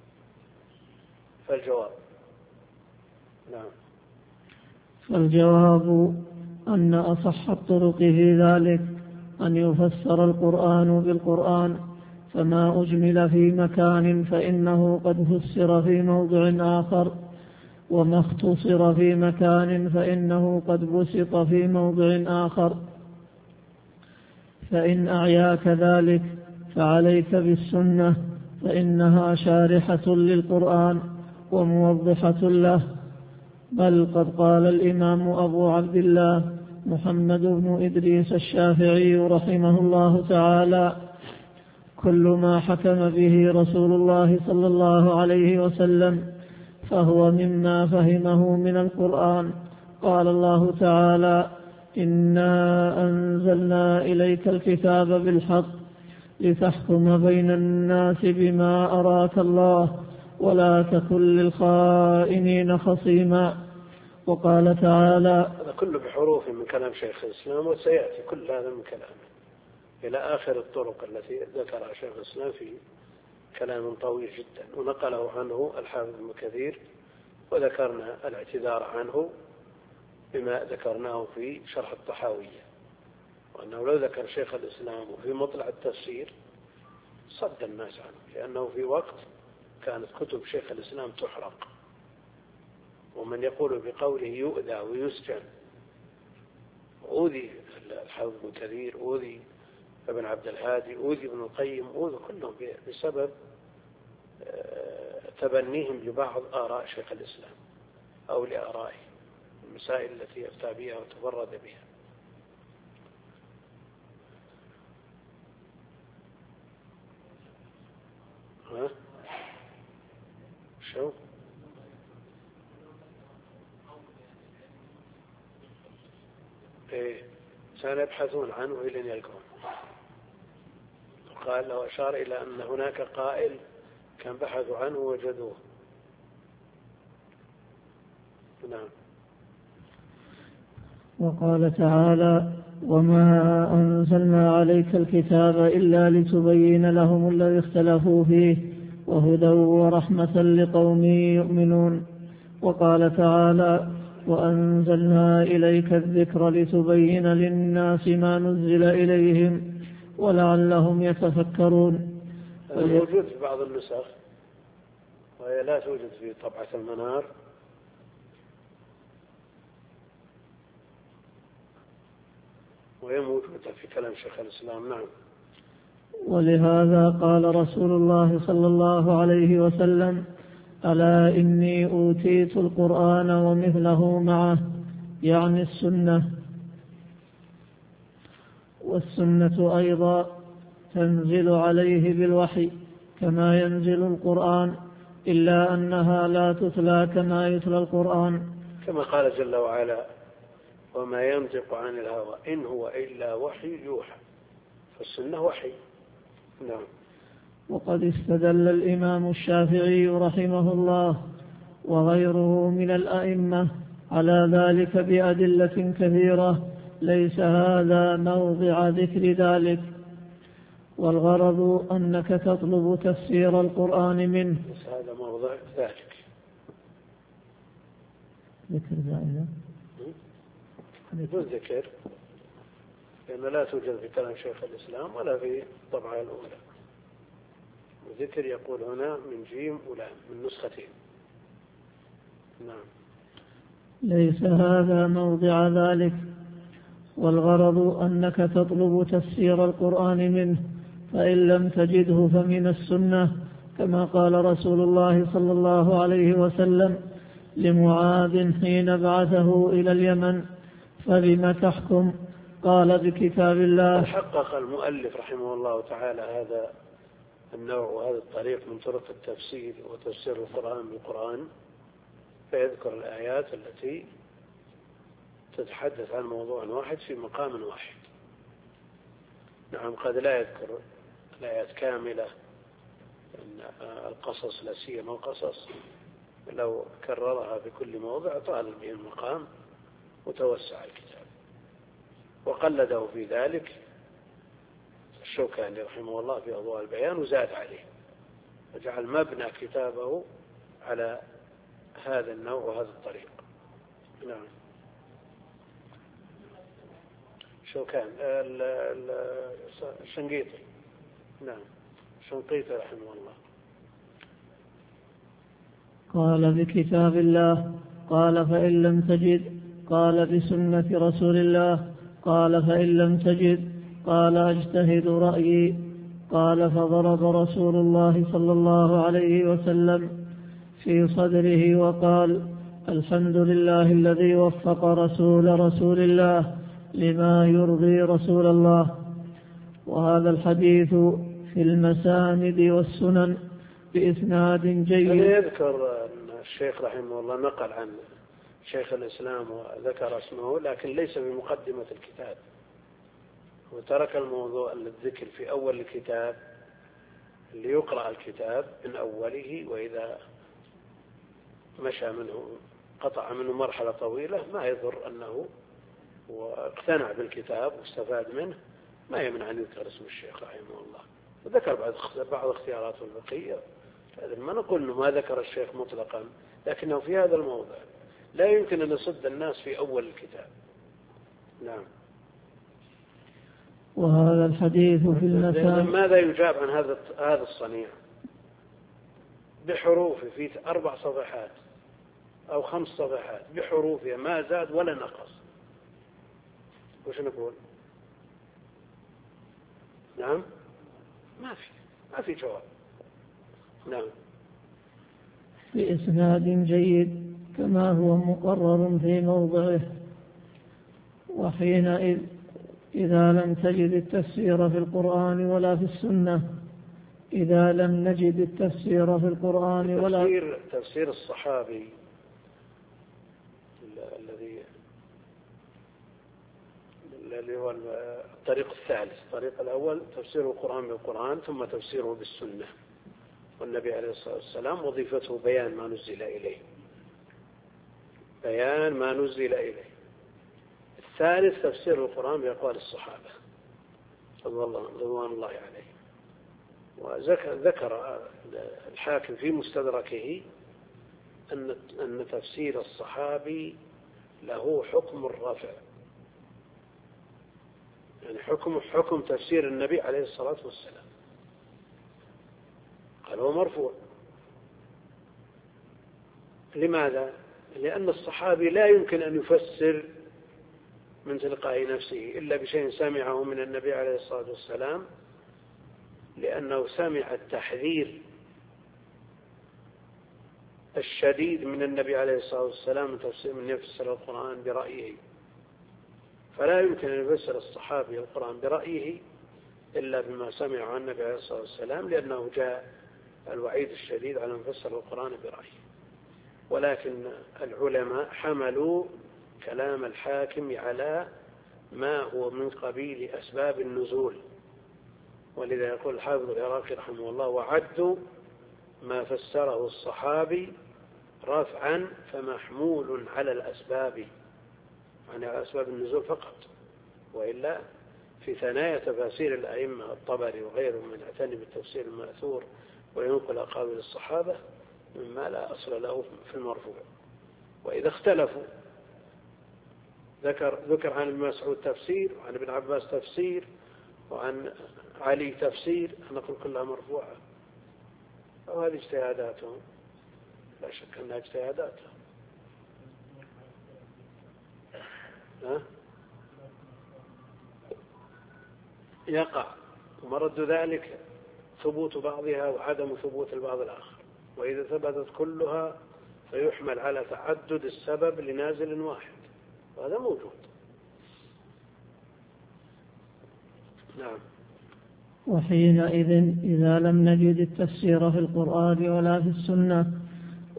فالجواب نعم فالجواب أن أصح الطرق في ذلك أن يفسر القرآن بالقرآن، فما أجمل في مكان فإنه قد فسر في موضع آخر، وما اختصر في مكان فإنه قد بسط في موضع آخر. فإن أعياك ذلك فعليك بالسنة، فإنها شارحة للقرآن وموضحة له. بل قد قال الإمام أبو عبد الله محمد بن إدريس الشافعي رحمه الله تعالى: كل ما حكم به رسول الله صلى الله عليه وسلم فهو مما فهمه من القرآن. قال الله تعالى: إنا أنزلنا إليك الكتاب بالحق لتحكم بين الناس بما أراك الله ولا تكن للخائنين خصيما. وقال تعالى: هذا كله بحروف من كلام شيخ الإسلام، وسيأتي كل هذا من كلامه إلى آخر الطرق التي ذكرها شيخ الإسلام في كلام طويل جدا، ونقله عنه الحافظ ابن كثير، وذكرنا الاعتذار عنه بما ذكرناه في شرح الطحاوية، وأنه لو ذكر شيخ الإسلام في مطلع التفسير صد الناس عنه، لأنه في وقت كانت كتب شيخ الإسلام تحرق، ومن يقول بقوله يؤذى ويسجن. أوذي الحافظ ابن كثير، أوذي ابن عبد الهادي، أوذي ابن القيم، أوذي كلهم بسبب تبنيهم لبعض آراء شيخ الإسلام أو لآرائه المسائل التي يفتى بها وتفرد بها. ها؟ شو؟ إيه، سنبحثون عنه إلى أن يلقون. قال لو أشار إلى أن هناك قائل كان بحثوا عنه وجدوه. نعم. وقال تعالى: وما أنزلنا عليك الكتاب إلا لتبين لهم الذي اختلفوا فيه وهدى ورحمة لقوم يؤمنون. وقال تعالى: وأنزلنا إليك الذكر لتبين للناس ما نزل إليهم ولعلهم يتفكرون. موجود في بعض النسخ، وهي لا توجد في طبعة المنار. وهي موجودة في كلام شيخ الإسلام. نعم. ولهذا قال رسول الله صلى الله عليه وسلم: ألا إني أوتيت القرآن ومثله معه، يعني السنة. والسنة أيضا تنزل عليه بالوحي كما ينزل القرآن، إلا أنها لا تتلى كما يتلى القرآن، كما قال جل وعلا: وما ينطق عن الهوى إن هو إلا وحي يوحى. فالسنة وحي. نعم. وقد استدل الإمام الشافعي رحمه الله وغيره من الأئمة على ذلك بأدلة كثيرة، ليس هذا موضع ذكر ذلك، والغرض أنك تطلب تفسير القرآن منه. ليس هذا موضع ذلك. ذكر ذلك بدون ذكر، لأن لا توجد في كلام شيخ الإسلام ولا في الطبعة الأولى. الذكر يقول هنا من جيم ولام من نسختين. نعم. ليس هذا موضع ذلك، والغرض أنك تطلب تفسير القرآن منه، فإن لم تجده فمن السنة، كما قال رسول الله صلى الله عليه وسلم لمعاذ حين بعثه إلى اليمن: فبما تحكم؟ قال: بكتاب الله. حقق المؤلف رحمه الله تعالى هذا النوع وهذا الطريق من طرق التفسير وتفسير القرآن بالقرآن، فيذكر الآيات التي تتحدث عن موضوع واحد في مقام واحد، نعم قد لا يذكر الآيات كاملة، القصص لا سيما القصص لو كررها بكل موضع طال به المقام وتوسع الكتاب. وقلده في ذلك الشوكاني رحمه الله في أضواء البيان وزاد عليه وجعل مبنى كتابه على هذا النوع وهذا الطريق. نعم شوكان الشنقيطي، نعم الشنقيطي رحمه الله. قال بكتاب الله، قال فإن لم تجد، قال بسنة رسول الله، قال فإن لم تجد، قال أجتهد رأيي، قال فضرب رسول الله صلى الله عليه وسلم في صدره وقال الحمد لله الذي وفق رسول رسول الله لما يرضي رسول الله. وهذا الحديث في المساند والسنن بإسناد جيد. يذكر أن الشيخ رحمه الله نقل عن شيخ الإسلام وذكر اسمه لكن ليس بمقدمة الكتاب، وترك الموضوع الذكر في أول الكتاب ليقرأ الكتاب من أوله، وإذا مشى منه قطع منه مرحلة طويلة ما يضر أنه واقتنع بالكتاب واستفاد منه، ما يمنع أن يذكر اسم الشيخ رحمه الله. وذكر بعض بعض اختياراته البقية، ما نقول أنه ما ذكر الشيخ مطلقا، لكنه في هذا الموضع لا يمكن أن يصد الناس في أول الكتاب. نعم. وهذا الحديث في المساند. ماذا يجاب عن هذا هذا الصنيع بحروف في أربع صفحات أو خمس صفحات بحروفها ما زاد ولا نقص؟ وش نقول؟ نعم ما في ما في جواب. نعم. بإسناد جيد كما هو مقرر في موضعه. وحينئذ إذا لم تجد التفسير في القرآن ولا في السنة إذا لم نجد التفسير في القرآن ولا تفسير تفسير الصحابي الذي الذي هو الطريق الثالث. الطريق الأول تفسير القرآن بالقرآن ثم تفسيره بالسنة، والنبي عليه الصلاة والسلام وظيفته بيان ما نزل إليه، بيان ما نزل إليه. الثالث تفسير القرآن بأقوال الصحابة رضوان الله عليهم. وذكر الحاكم في مستدركه أن أن تفسير الصحابي له حكم الرفع، يعني حكم حكم تفسير النبي عليه الصلاة والسلام، قال هو مرفوع. لماذا؟ لأن الصحابي لا يمكن أن يفسر من تلقاء نفسه إلا بشيء سمعه من النبي عليه الصلاة والسلام، لأنه سمع التحذير الشديد من النبي عليه الصلاة والسلام من يفسر القرآن برأيه. فلا يمكن أن يفسر الصحابي القرآن برأيه إلا بما سمع عن النبي عليه الصلاة والسلام، لأنه جاء الوعيد الشديد على من فسر القرآن برأيه. ولكن العلماء حملوا كلام الحاكم على ما هو من قبيل أسباب النزول، ولذا يقول الحافظ العراقي رحمه الله وعدوا ما فسره الصحابي رفعا فمحمول على الأسباب، يعني على أسباب النزول فقط، وإلا في ثنايا تفاسير الأئمة الطبري وغيرهم من اعتني بالتفسير المأثور وينقل أقاويل الصحابة مما لا أصل له في المرفوع. وإذا اختلفوا ذكر ذكر عن ابن مسعود تفسير وعن ابن عباس تفسير وعن علي تفسير، نقول كلها مرفوعة، وهذه اجتهاداتهم لا شك أنها اجتهاداتهم. ها؟ يقع ومرد ذلك ثبوت بعضها وعدم ثبوت البعض الآخر، وإذا ثبتت كلها فيحمل على تعدد السبب لنازل واحد، وهذا موجود. نعم. وحينئذ إذا لم نجد التفسير في القرآن ولا في السنة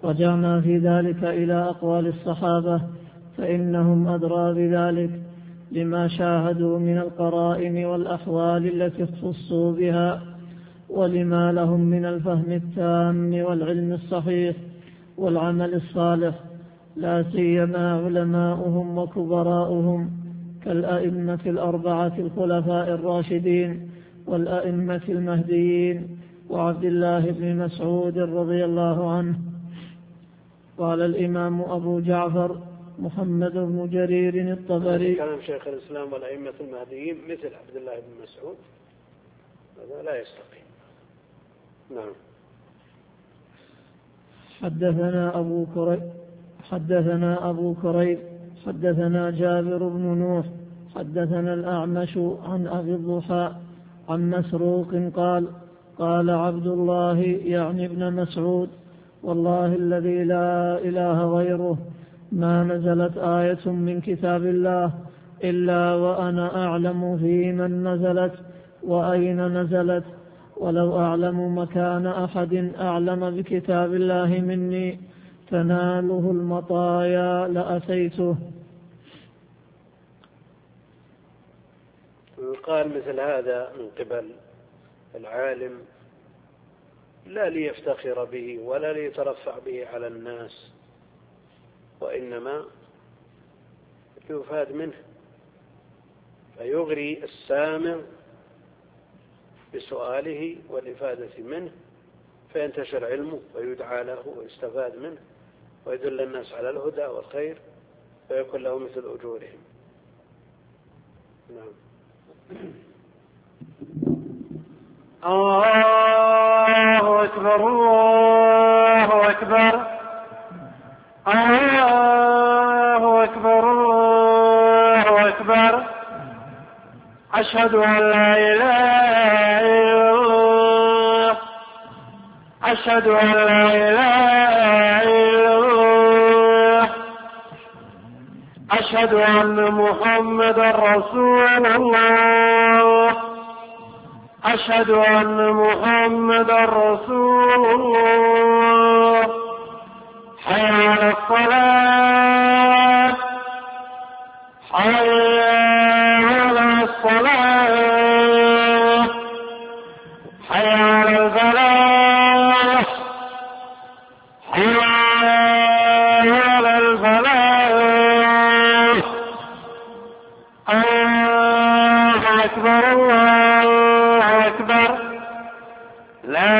رجعنا في ذلك إلى أقوال الصحابة فإنهم أدرى بذلك، لما شاهدوا من القرائن والأحوال التي اختصوا بها، ولما لهم من الفهم التام والعلم الصحيح والعمل الصالح، لا سيما علماؤهم وكبراؤهم كالأئمة الأربعة الخلفاء الراشدين والأئمة المهديين وعبد الله بن مسعود رضي الله عنه. قال الإمام أبو جعفر محمد بن جرير الطبري: كلام شيخ الإسلام والأئمة المهديين مثل عبد الله بن مسعود هذا لا يستقيم. نعم. حدثنا أبو كريب حدثنا أبو كريب حدثنا جابر بن نوح حدثنا الأعمش عن أبي الضحى عن مسروق قال: قال عبد الله يعني ابن مسعود: والله الذي لا إله غيره ما نزلت آية من كتاب الله إلا وأنا أعلم في من نزلت وأين نزلت، ولو أعلم مكان أحد أعلم بكتاب الله مني تناله المطايا لأتيته. قال مثل هذا من قبل العالم لا ليفتخر به ولا ليترفع به على الناس، وإنما يفاد منه فيغري السامع بسؤاله والإفادة منه فينتشر علمه ويدعى له ويستفاد منه ويدل الناس على الهدى والخير فيكون له مثل أجورهم. نعم. الله أكبر الله أكبر الله أكبر الله أكبر أشهد أن لا إله إلا الله أشهد أن لا إله إلا الله أشهد أن محمدا رسول الله أشهد أن محمدا رسول الله حي على الصلاة حي على الصلاة حي على الفلاح حي على الفلاح. الله أكبر الله أكبر لا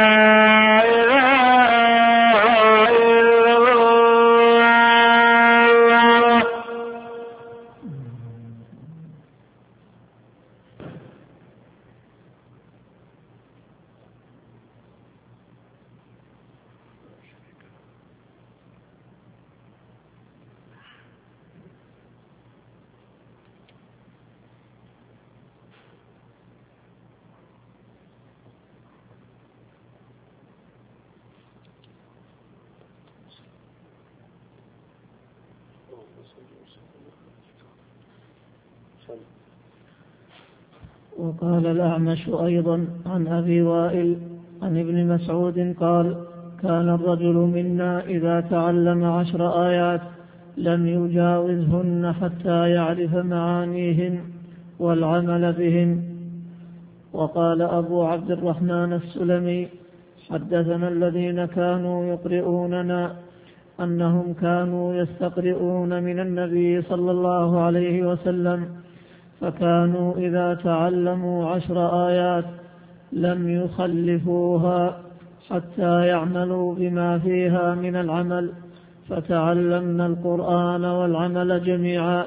إله إلا الله. وقال الأعمش أيضا عن أبي وائل عن ابن مسعود قال: كان الرجل منا إذا تعلم عشر آيات لم يجاوزهن حتى يعرف معانيهن والعمل بهن. وقال أبو عبد الرحمن السلمي: حدثنا الذين كانوا يقرؤوننا أنهم كانوا يستقرؤون من النبي صلى الله عليه وسلم، فكانوا إذا تعلموا عشر آيات لم يخلفوها حتى يعملوا بما فيها من العمل، فتعلمنا القرآن والعمل جميعا.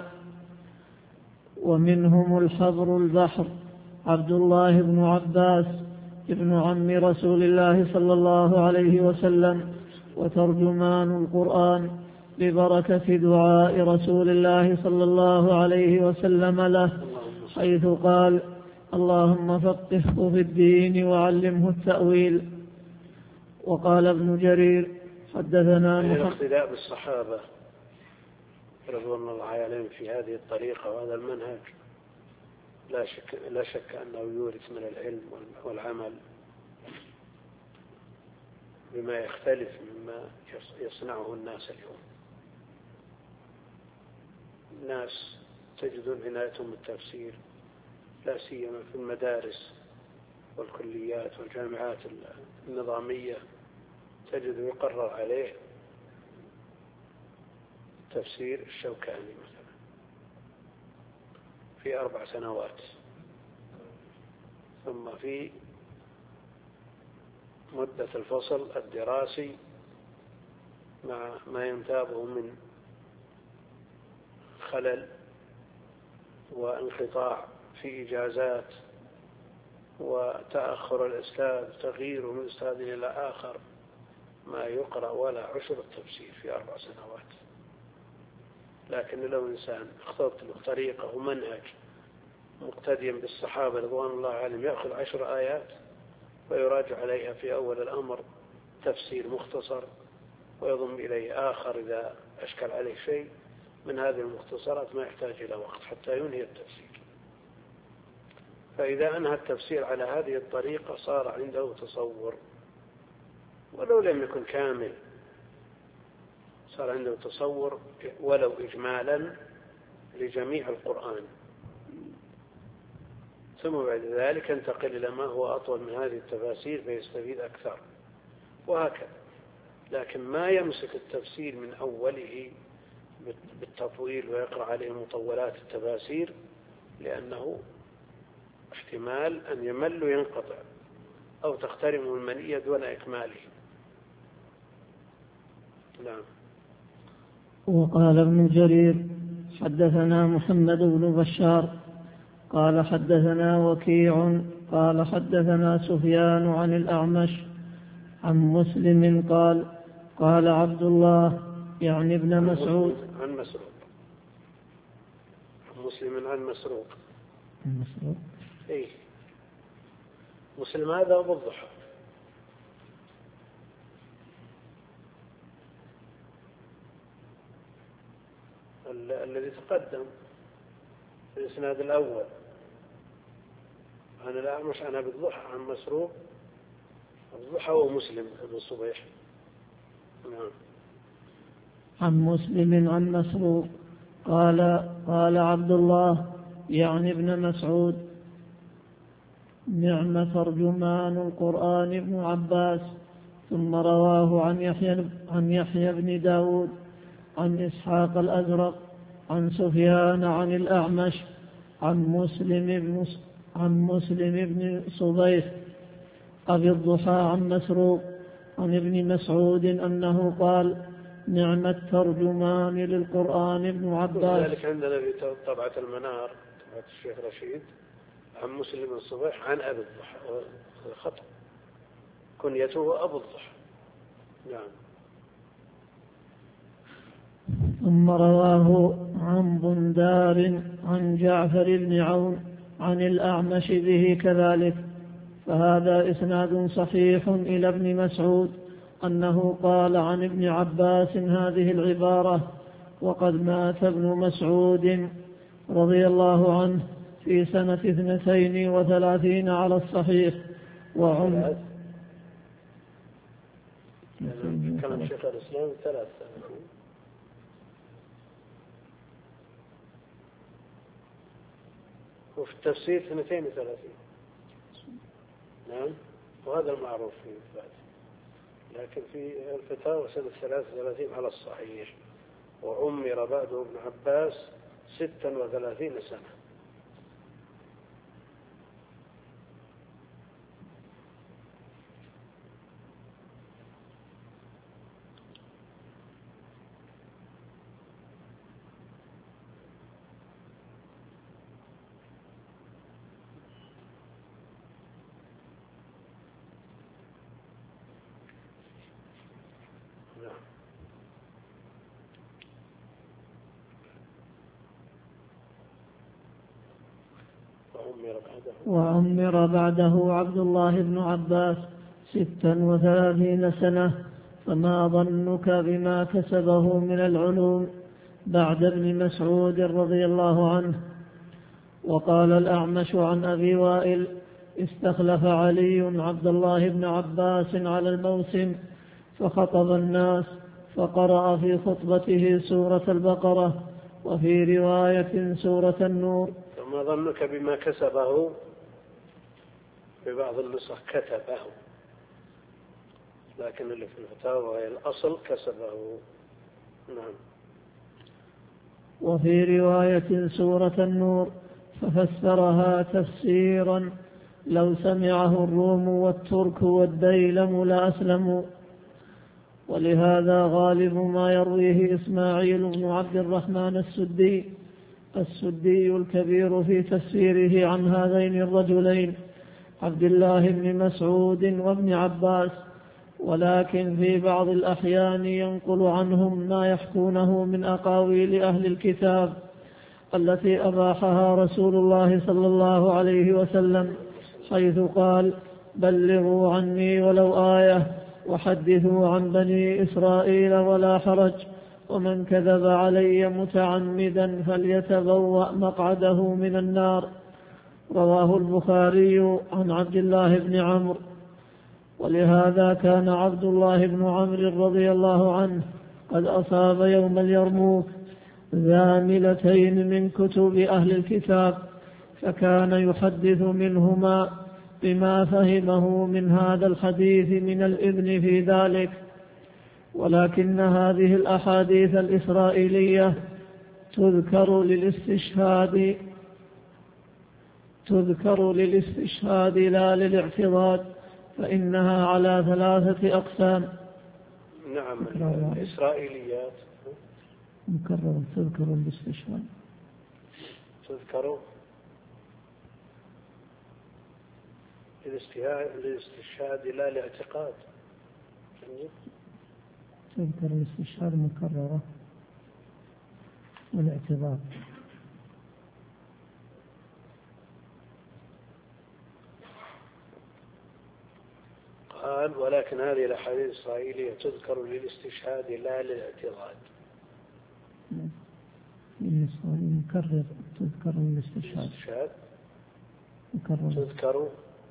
ومنهم الحبر البحر عبد الله بن عباس ابن عم رسول الله صلى الله عليه وسلم وترجمان القرآن ببركة دعاء رسول الله صلى الله عليه وسلم له، حيث قال: اللهم فقهه في الدين وعلمه التأويل. وقال ابن جرير: حدثنا الاقتداء بالصحابة رضوان الله عليهم في هذه الطريقة وهذا المنهج لا شك, لا شك أنه يورث من العلم والعمل بما يختلف مما يصنعه الناس اليوم. الناس تجدون عنايتهم بالتفسير، لا سيما في المدارس والكليات والجامعات النظامية، تجد يقرر عليه تفسير الشوكاني مثلا في أربع سنوات، ثم في مدة الفصل الدراسي مع ما ينتابه من خلل وانقطاع في إجازات وتأخر الأستاذ، تغييره من أستاذ إلى آخر، ما يقرأ ولا عشر التفسير في أربع سنوات. لكن لو إنسان اخترت له طريقة ومنهج مقتديا بالصحابة رضوان الله عليهم، يأخذ عشر آيات ويراجع عليها في أول الأمر تفسير مختصر، ويضم إليه آخر إذا أشكل عليه شيء من هذه المختصرات، ما يحتاج إلى وقت حتى ينهي التفسير. فإذا أنهى التفسير على هذه الطريقة صار عنده تصور، ولو لم يكن كامل صار عنده تصور ولو إجمالا لجميع القرآن، ثم بعد ذلك انتقل إلى ما هو أطول من هذه التفاسير فيستفيد أكثر، وهكذا. لكن ما يمسك التفسير من أوله بالتطويل ويقرأ عليه مطولات التفاسير، لأنه احتمال أن يمل وينقطع أو تخترم المنية دون إكماله. نعم. وقال ابن جرير حدثنا محمد بن بشار قال حدثنا وكيع قال حدثنا سفيان عن الأعمش عن مسلم قال قال عبد الله يعني ابن مسعود عن مسروق، مسلم عن مسروق مسروق إيه مسلم هذا أبو الضحى الذي تقدم في الإسناد الأول عن الأعمش عن أبي الضحى عن مسروق. أبو الضحى ومسلم ابن الصبيح. نعم. عن مسلم عن مسروق قال قال عبد الله يعني ابن مسعود نعم ترجمان القرآن ابن عباس. ثم رواه عن يحيى عن يحيى بن داود عن إسحاق الأزرق عن سفيان عن الأعمش عن مسلم بن عن مسلم بن صبيح أبي الضحى عن مسروق عن ابن مسعود أنه قال نعم الترجمان للقرآن ابن عباس. ذلك عندنا في طبعة المنار طبعة الشيخ رشيد عن مسلم بن صبيح عن أبي الضحى، خطأ، كنيته أبو الضحى. نعم. ثم رواه عن بندار عن جعفر بن عون عن الأعمش به كذلك، فهذا إسناد صحيح إلى ابن مسعود أنه قال عن ابن عباس هذه العبارة، وقد مات ابن مسعود رضي الله عنه في سنة اثنتين وثلاثين على الصحيح. وعمر كلام شيخ الإسلام ثلاث سنة وفي التفسير اثنتين وثلاثين. نعم، وهذا المعروف في الفاتح، لكن في الفتاوى سنة ثلاث وثلاثين على الصحيح. وعمر بعده ابن عباس ستا وثلاثين سنة. وعمر بعده عبد الله بن عباس ستا وثلاثين سنة، فما ظنك بما كسبه من العلوم بعد ابن مسعود رضي الله عنه. وقال الأعمش عن أبي وائل استخلف علي عبد الله بن عباس على الموسم فخطب الناس فقرأ في خطبته سورة البقرة وفي رواية سورة النور. فما ظنك بما كسبه؟ في بعض النسخ كتبه، لكن اللي في الفتاوى الأصل كسبه. نعم. وفي رواية سورة النور ففسرها تفسيرا لو سمعه الروم والترك والديلم لأسلموا. ولهذا غالب ما يرويه إسماعيل بن عبد الرحمن السدي السدي الكبير في تفسيره عن هذين الرجلين عبد الله بن مسعود وابن عباس، ولكن في بعض الأحيان ينقل عنهم ما يحكونه من أقاويل أهل الكتاب التي أباحها رسول الله صلى الله عليه وسلم، حيث قال: بلغوا عني ولو آية وحدثوا عن بني إسرائيل ولا حرج، ومن كذب علي متعمدا فليتبوأ مقعده من النار. رواه البخاري عن عبد الله بن عمرو. ولهذا كان عبد الله بن عمرو رضي الله عنه قد أصاب يوم اليرموك ذاملتين من كتب أهل الكتاب، فكان يحدث منهما بما فهمه من هذا الحديث من الابن في ذلك. ولكن هذه الأحاديث الإسرائيلية تذكر للاستشهاد تذكر للاستشهاد لا للاعتضاد، فإنها على ثلاثة أقسام. نعم. الإسرائيليات مكررة تذكر الاستشهاد تذكر الاستشهاد لا لاعتقاد. تذكر الاستشهاد مكررة والاعتبار. قال: ولكن هذه الأحاديث الإسرائيلية تذكر للاستشهاد لا للاعتقاد. الإسرائيلي مكرر تذكر للاستشهاد مكرر تذكر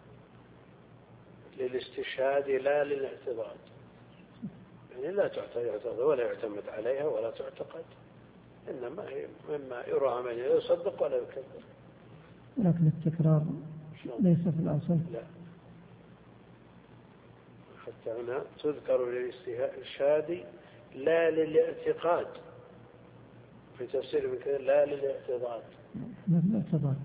للاستشهاد لا للاعتقاد، يعني لا تعتقد ولا يعتمد عليها ولا تعتقد، إنما هي مما يراها من يصدق ولا يكذب. لكن التكرار ليس في الأصل. لا، حتى هنا تذكر للاستشهاد لا للاعتقاد، في تفسير من كذا لا للاعتقاد. لا للاعتقاد.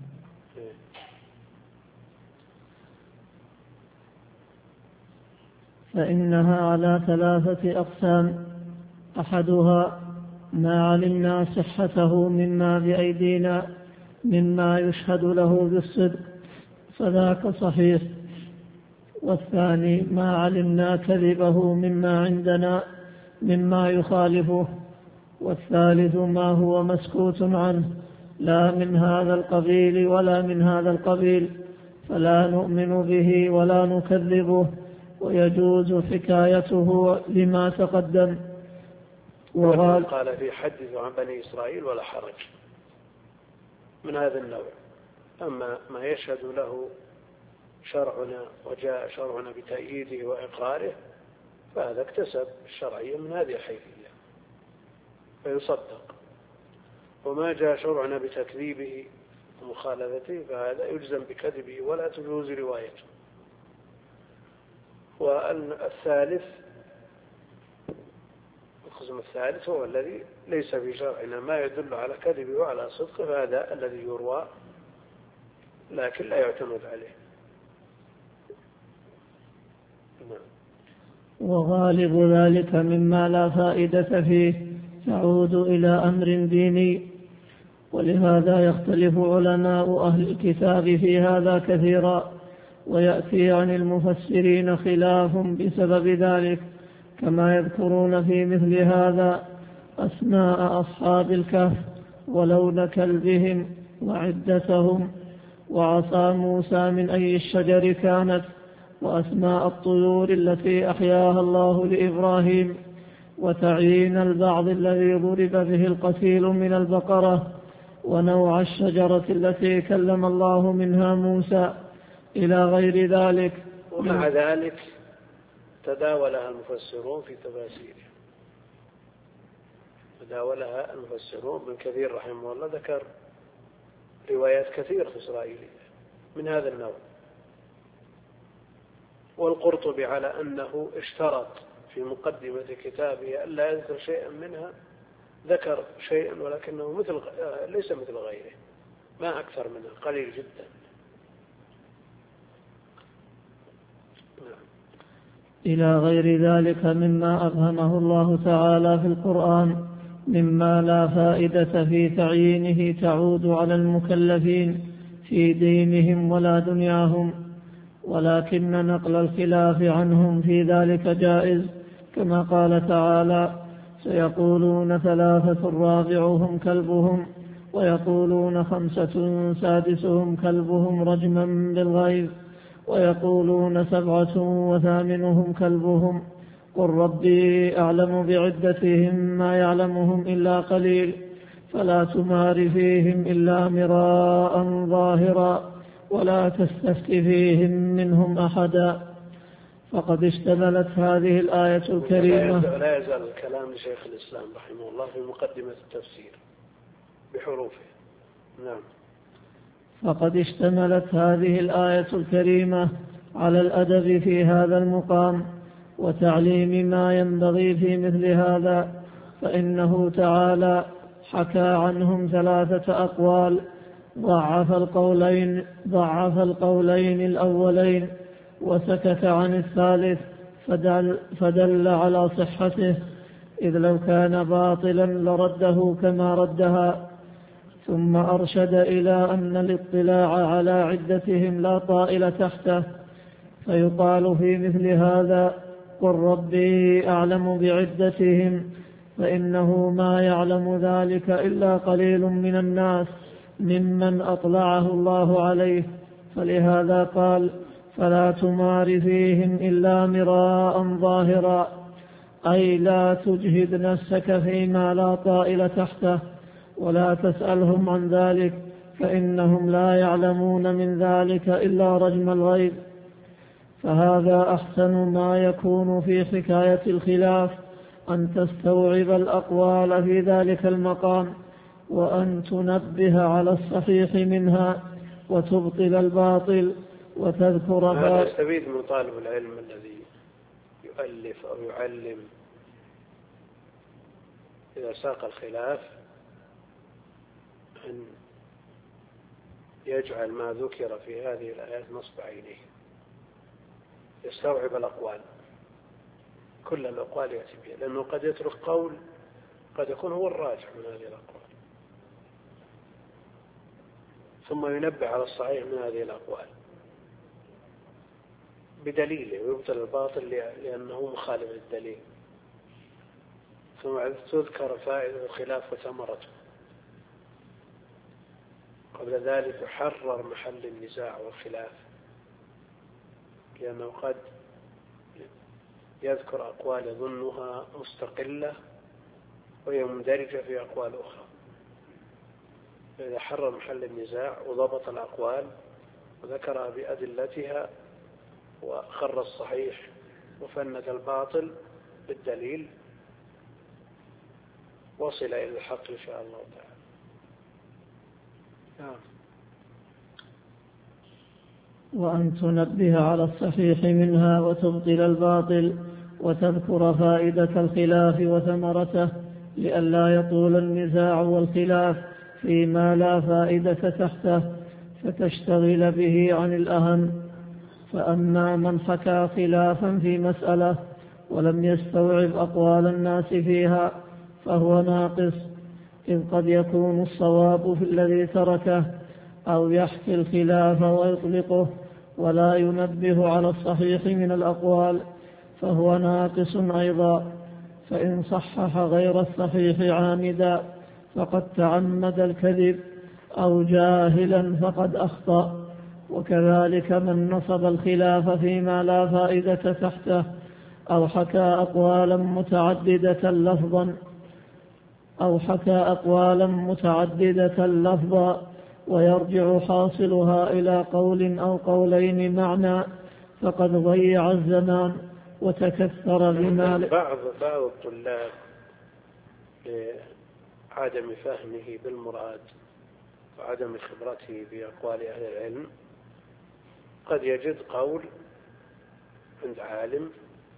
فإنها على ثلاثة أقسام: أحدها ما علمنا صحته مما بأيدينا مما يشهد له بالصدق فذاك صحيح، والثاني ما علمنا كذبه مما عندنا مما يخالفه، والثالث ما هو مسكوت عنه لا من هذا القبيل ولا من هذا القبيل، فلا نؤمن به ولا نكذبه، ويجوز حكايته لما تقدم. وقال قال في حدث عن بني إسرائيل ولا حرج من هذا النوع. أما ما يشهد له شرعنا وجاء شرعنا بتأييده وإقراره فهذا اكتسب الشرعية من هذه الحيثية فيصدق، وما جاء شرعنا بتكذيبه ومخالفته فهذا يجزم بكذبه ولا تجوز روايته. والثالث القسم الثالث هو الذي ليس في شرعنا ما يدل على كذبه وعلى صدقه، فهذا الذي يروى لكن لا يعتمد عليه. وغالب ذلك مما لا فائدة فيه تعود إلى أمر ديني، ولهذا يختلف علماء أهل الكتاب في هذا كثيرا، ويأتي عن المفسرين خلاف بسبب ذلك، كما يذكرون في مثل هذا أسماء أصحاب الكهف ولون كلبهم وعدتهم وعصا موسى من أي الشجر كانت، وأسماء الطيور التي أحياها الله لإبراهيم، وتعيين البعض الذي ضرب به القتيل من البقرة، ونوع الشجرة التي كلم الله منها موسى، إلى غير ذلك. ومع ذلك تداولها المفسرون في تفاسيره، تداولها المفسرون. ابن كثير رحمه الله ذكر روايات كثيرة إسرائيلية من هذا النوع، والقرطبي على أنه اشترط في مقدمة كتابه ألا يذكر شيئا منها، ذكر شيئا ولكنه مثل ليس مثل غيره، ما أكثر منه، قليل جدا. إلى غير ذلك مما أفهمه الله تعالى في القرآن مما لا فائدة في تعيينه تعود على المكلفين في دينهم ولا دنياهم، ولكن نقل الخلاف عنهم في ذلك جائز، كما قال تعالى: سيقولون ثلاثة رابعهم كلبهم ويقولون خمسة سادسهم كلبهم رجما بالغيب ويقولون سبعة وثامنهم كلبهم قل ربي أعلم بعدتهم ما يعلمهم إلا قليل فلا تمار فيهم إلا مراء ظاهرا ولا تستفت فيهم منهم أحدا. فقد اشتملت هذه الآية الكريمة. لا يزال الكلام لشيخ الإسلام رحمه الله في مقدمة التفسير بحروفه. نعم. فقد اشتملت هذه الآية الكريمة على الأدب في هذا المقام وتعليم ما ينبغي في مثل هذا، فإنه تعالى حكى عنهم ثلاثة أقوال، ضعف القولين, ضعف القولين الأولين وسكت عن الثالث فدل, فدل على صحته، إذ لو كان باطلا لرده كما ردها. ثم أرشد إلى أن الاطلاع على عدتهم لا طائل تحته، فيقال في مثل هذا: قل ربي أعلم بعدتهم، فإنه ما يعلم ذلك إلا قليل من الناس ممن أطلعه الله عليه. فلهذا قال: فلا تمار فيهم إلا مراء ظاهرا، أي لا تجهد نفسك فيما لا طائل تحته، ولا تسألهم عن ذلك، فإنهم لا يعلمون من ذلك إلا رجم الغيب. فهذا أحسن ما يكون في حكاية الخلاف، أن تستوعب الأقوال في ذلك المقام، وأن تنبه على الصحيح منها وتبطل الباطل وتذكر. هذا يستفيد من طالب العلم الذي يؤلف أو يعلم إذا ساق الخلاف أن يجعل ما ذكر في هذه الآيات نصب عينيه، يستوعب الأقوال، كل الأقوال يأتي بها، لأنه قد يترك قول قد يكون هو الراجح من هذه الأقوال، ثم ينبه على الصحيح من هذه الأقوال بدليله، ويبطل الباطل لأنه مخالف للدليل، ثم تذكر فائدة الخلاف وثمرته. قبل ذلك يحرر محل النزاع والخلاف، لأنه قد يذكر أقوال يظنها مستقلة وهي مندرجة في أقوال أخرى، فإذا حرر محل النزاع وضبط الأقوال وذكرها بأدلتها وخر الصحيح وفند الباطل بالدليل وصل إلى الحق إن شاء الله تعالى. نعم. وأن تنبه على الصحيح منها وتبطل الباطل وتذكر فائدة الخلاف وثمرته، لئلا يطول النزاع والخلاف فيما لا فائدة تحته فتشتغل به عن الأهم. فأما من حكى خلافا في مسألة ولم يستوعب أقوال الناس فيها فهو ناقص، إذ قد يكون الصواب في الذي تركه، أو يحكي الخلاف ويطلقه ولا ينبه على الصحيح من الأقوال فهو ناقص أيضا. فإن صحح غير الصحيح عامدا فقد تعمد الكذب، أو جاهلا فقد أخطأ. وكذلك من نصب الخلاف فيما لا فائدة تحته، أو حكى أقوالا متعددة لفظا أو حكى أقوالا متعددة لفظا ويرجع حاصلها إلى قول أو قولين معنى، فقد ضيع الزمان وتكثر المال. بعض بعض الطلاب لعدم فهمه بالمراد وعدم خبرته بأقوال أهل العلم قد يجد قول عند عالم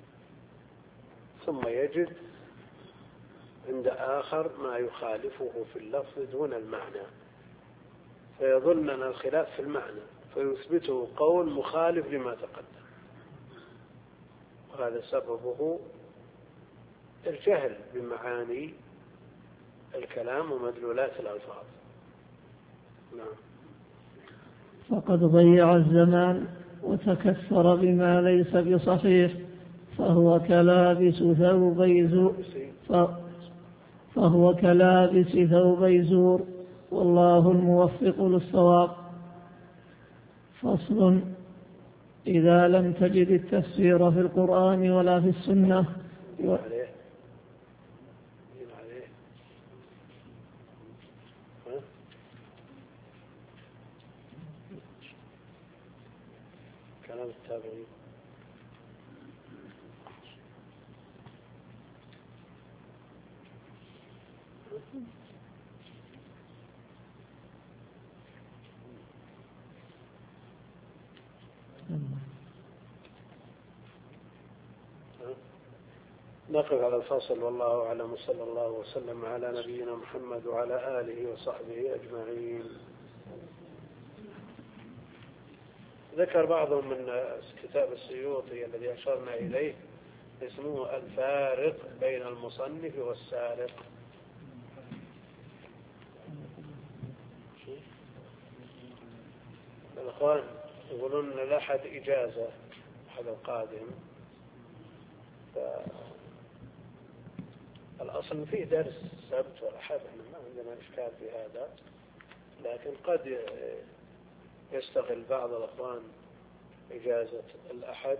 ثم يجد عند آخر ما يخالفه في اللفظ دون المعنى، فيظن أن الخلاف في المعنى فيثبته قول مخالف لما تقدم، وهذا سببه الجهل بمعاني الكلام ومدلولات الألفاظ. نعم. فقد ضيع الزمان وتكثر بما ليس بصحيح، فهو كلابس ثوبي زور فهو كلابس ثوبي زور، والله الموفق للصواب. فصل: إذا لم تجد التفسير في القرآن ولا في السنة و... كلام التابعين. نقف على الفصل، والله أعلم، صلى الله وسلم على نبينا محمد وعلى آله وصحبه أجمعين. ذكر بعضهم من كتاب السيوطي الذي أشرنا إليه اسمه الفارق بين المصنف والسارق. الأخوان يقولون لأحد إجازة، أحد القادم، الأصل فيه درس السبت والأحد، ما عندنا إشكال في هذا، لكن قد يستغل بعض الأخوان إجازة الأحد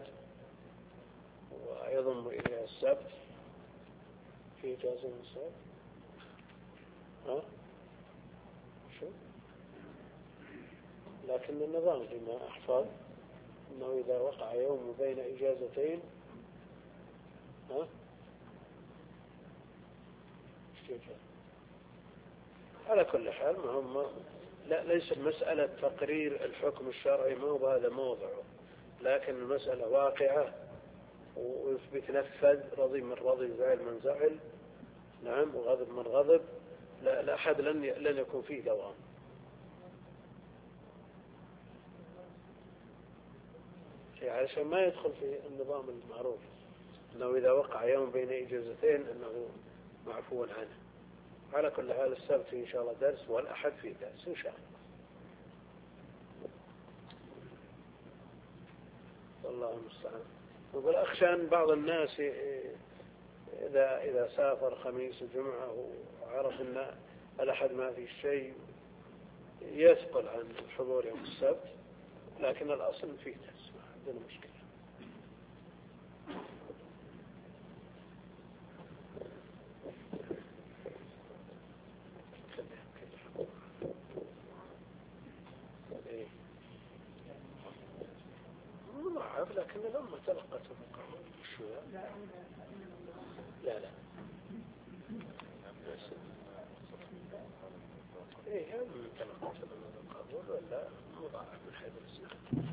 ويضم إليها السبت. في إجازة من السبت؟ ها؟ شو؟ لكن النظام فيما أحفظ أنه إذا وقع يوم بين إجازتين، ها؟ على كل حال ما هم لا ليس المسألة تقرير الحكم الشرعي، ما هو هذا موضعه، لكن المسألة واقعة ويثبت نفذ، رضي من رضي، زعل من زعل، نعم، وغضب من غضب، لا, لا أحد لن لن يكون فيه دوام. عشان ما يدخل في النظام المعروف أنه إذا وقع يوم بين إجازتين أنه معفو عنه. على كل حال السبت إن شاء الله درس، والأحد فيه درس إن شاء الله. والله المستعان. وبالأخشى أن بعض الناس إذا إذا سافر خميس وجمعة وعرف أن الأحد ما فيه شيء يثقل عن الحضور يوم السبت، لكن الأصل فيه درس، ما عندنا مشكلة. لكن لما تلقت المقاومة شو لا لا ايه هم تلقت المقاومة ولا مضاعف من حيث الاسناد.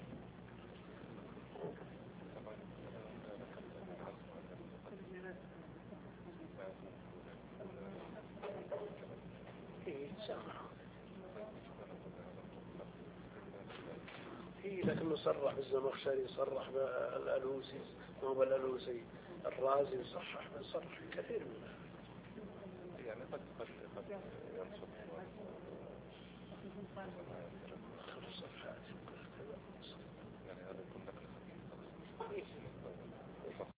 ايه سامحوا إيه، لكنه صرح بالزمخشري، صرح بالألوسي، ما هو بالألوسي، الرازي صحح، صرح كثير منها. يعني قد قد قد ينصب خمس صفحات يعني هذا يكون نقل خفيف.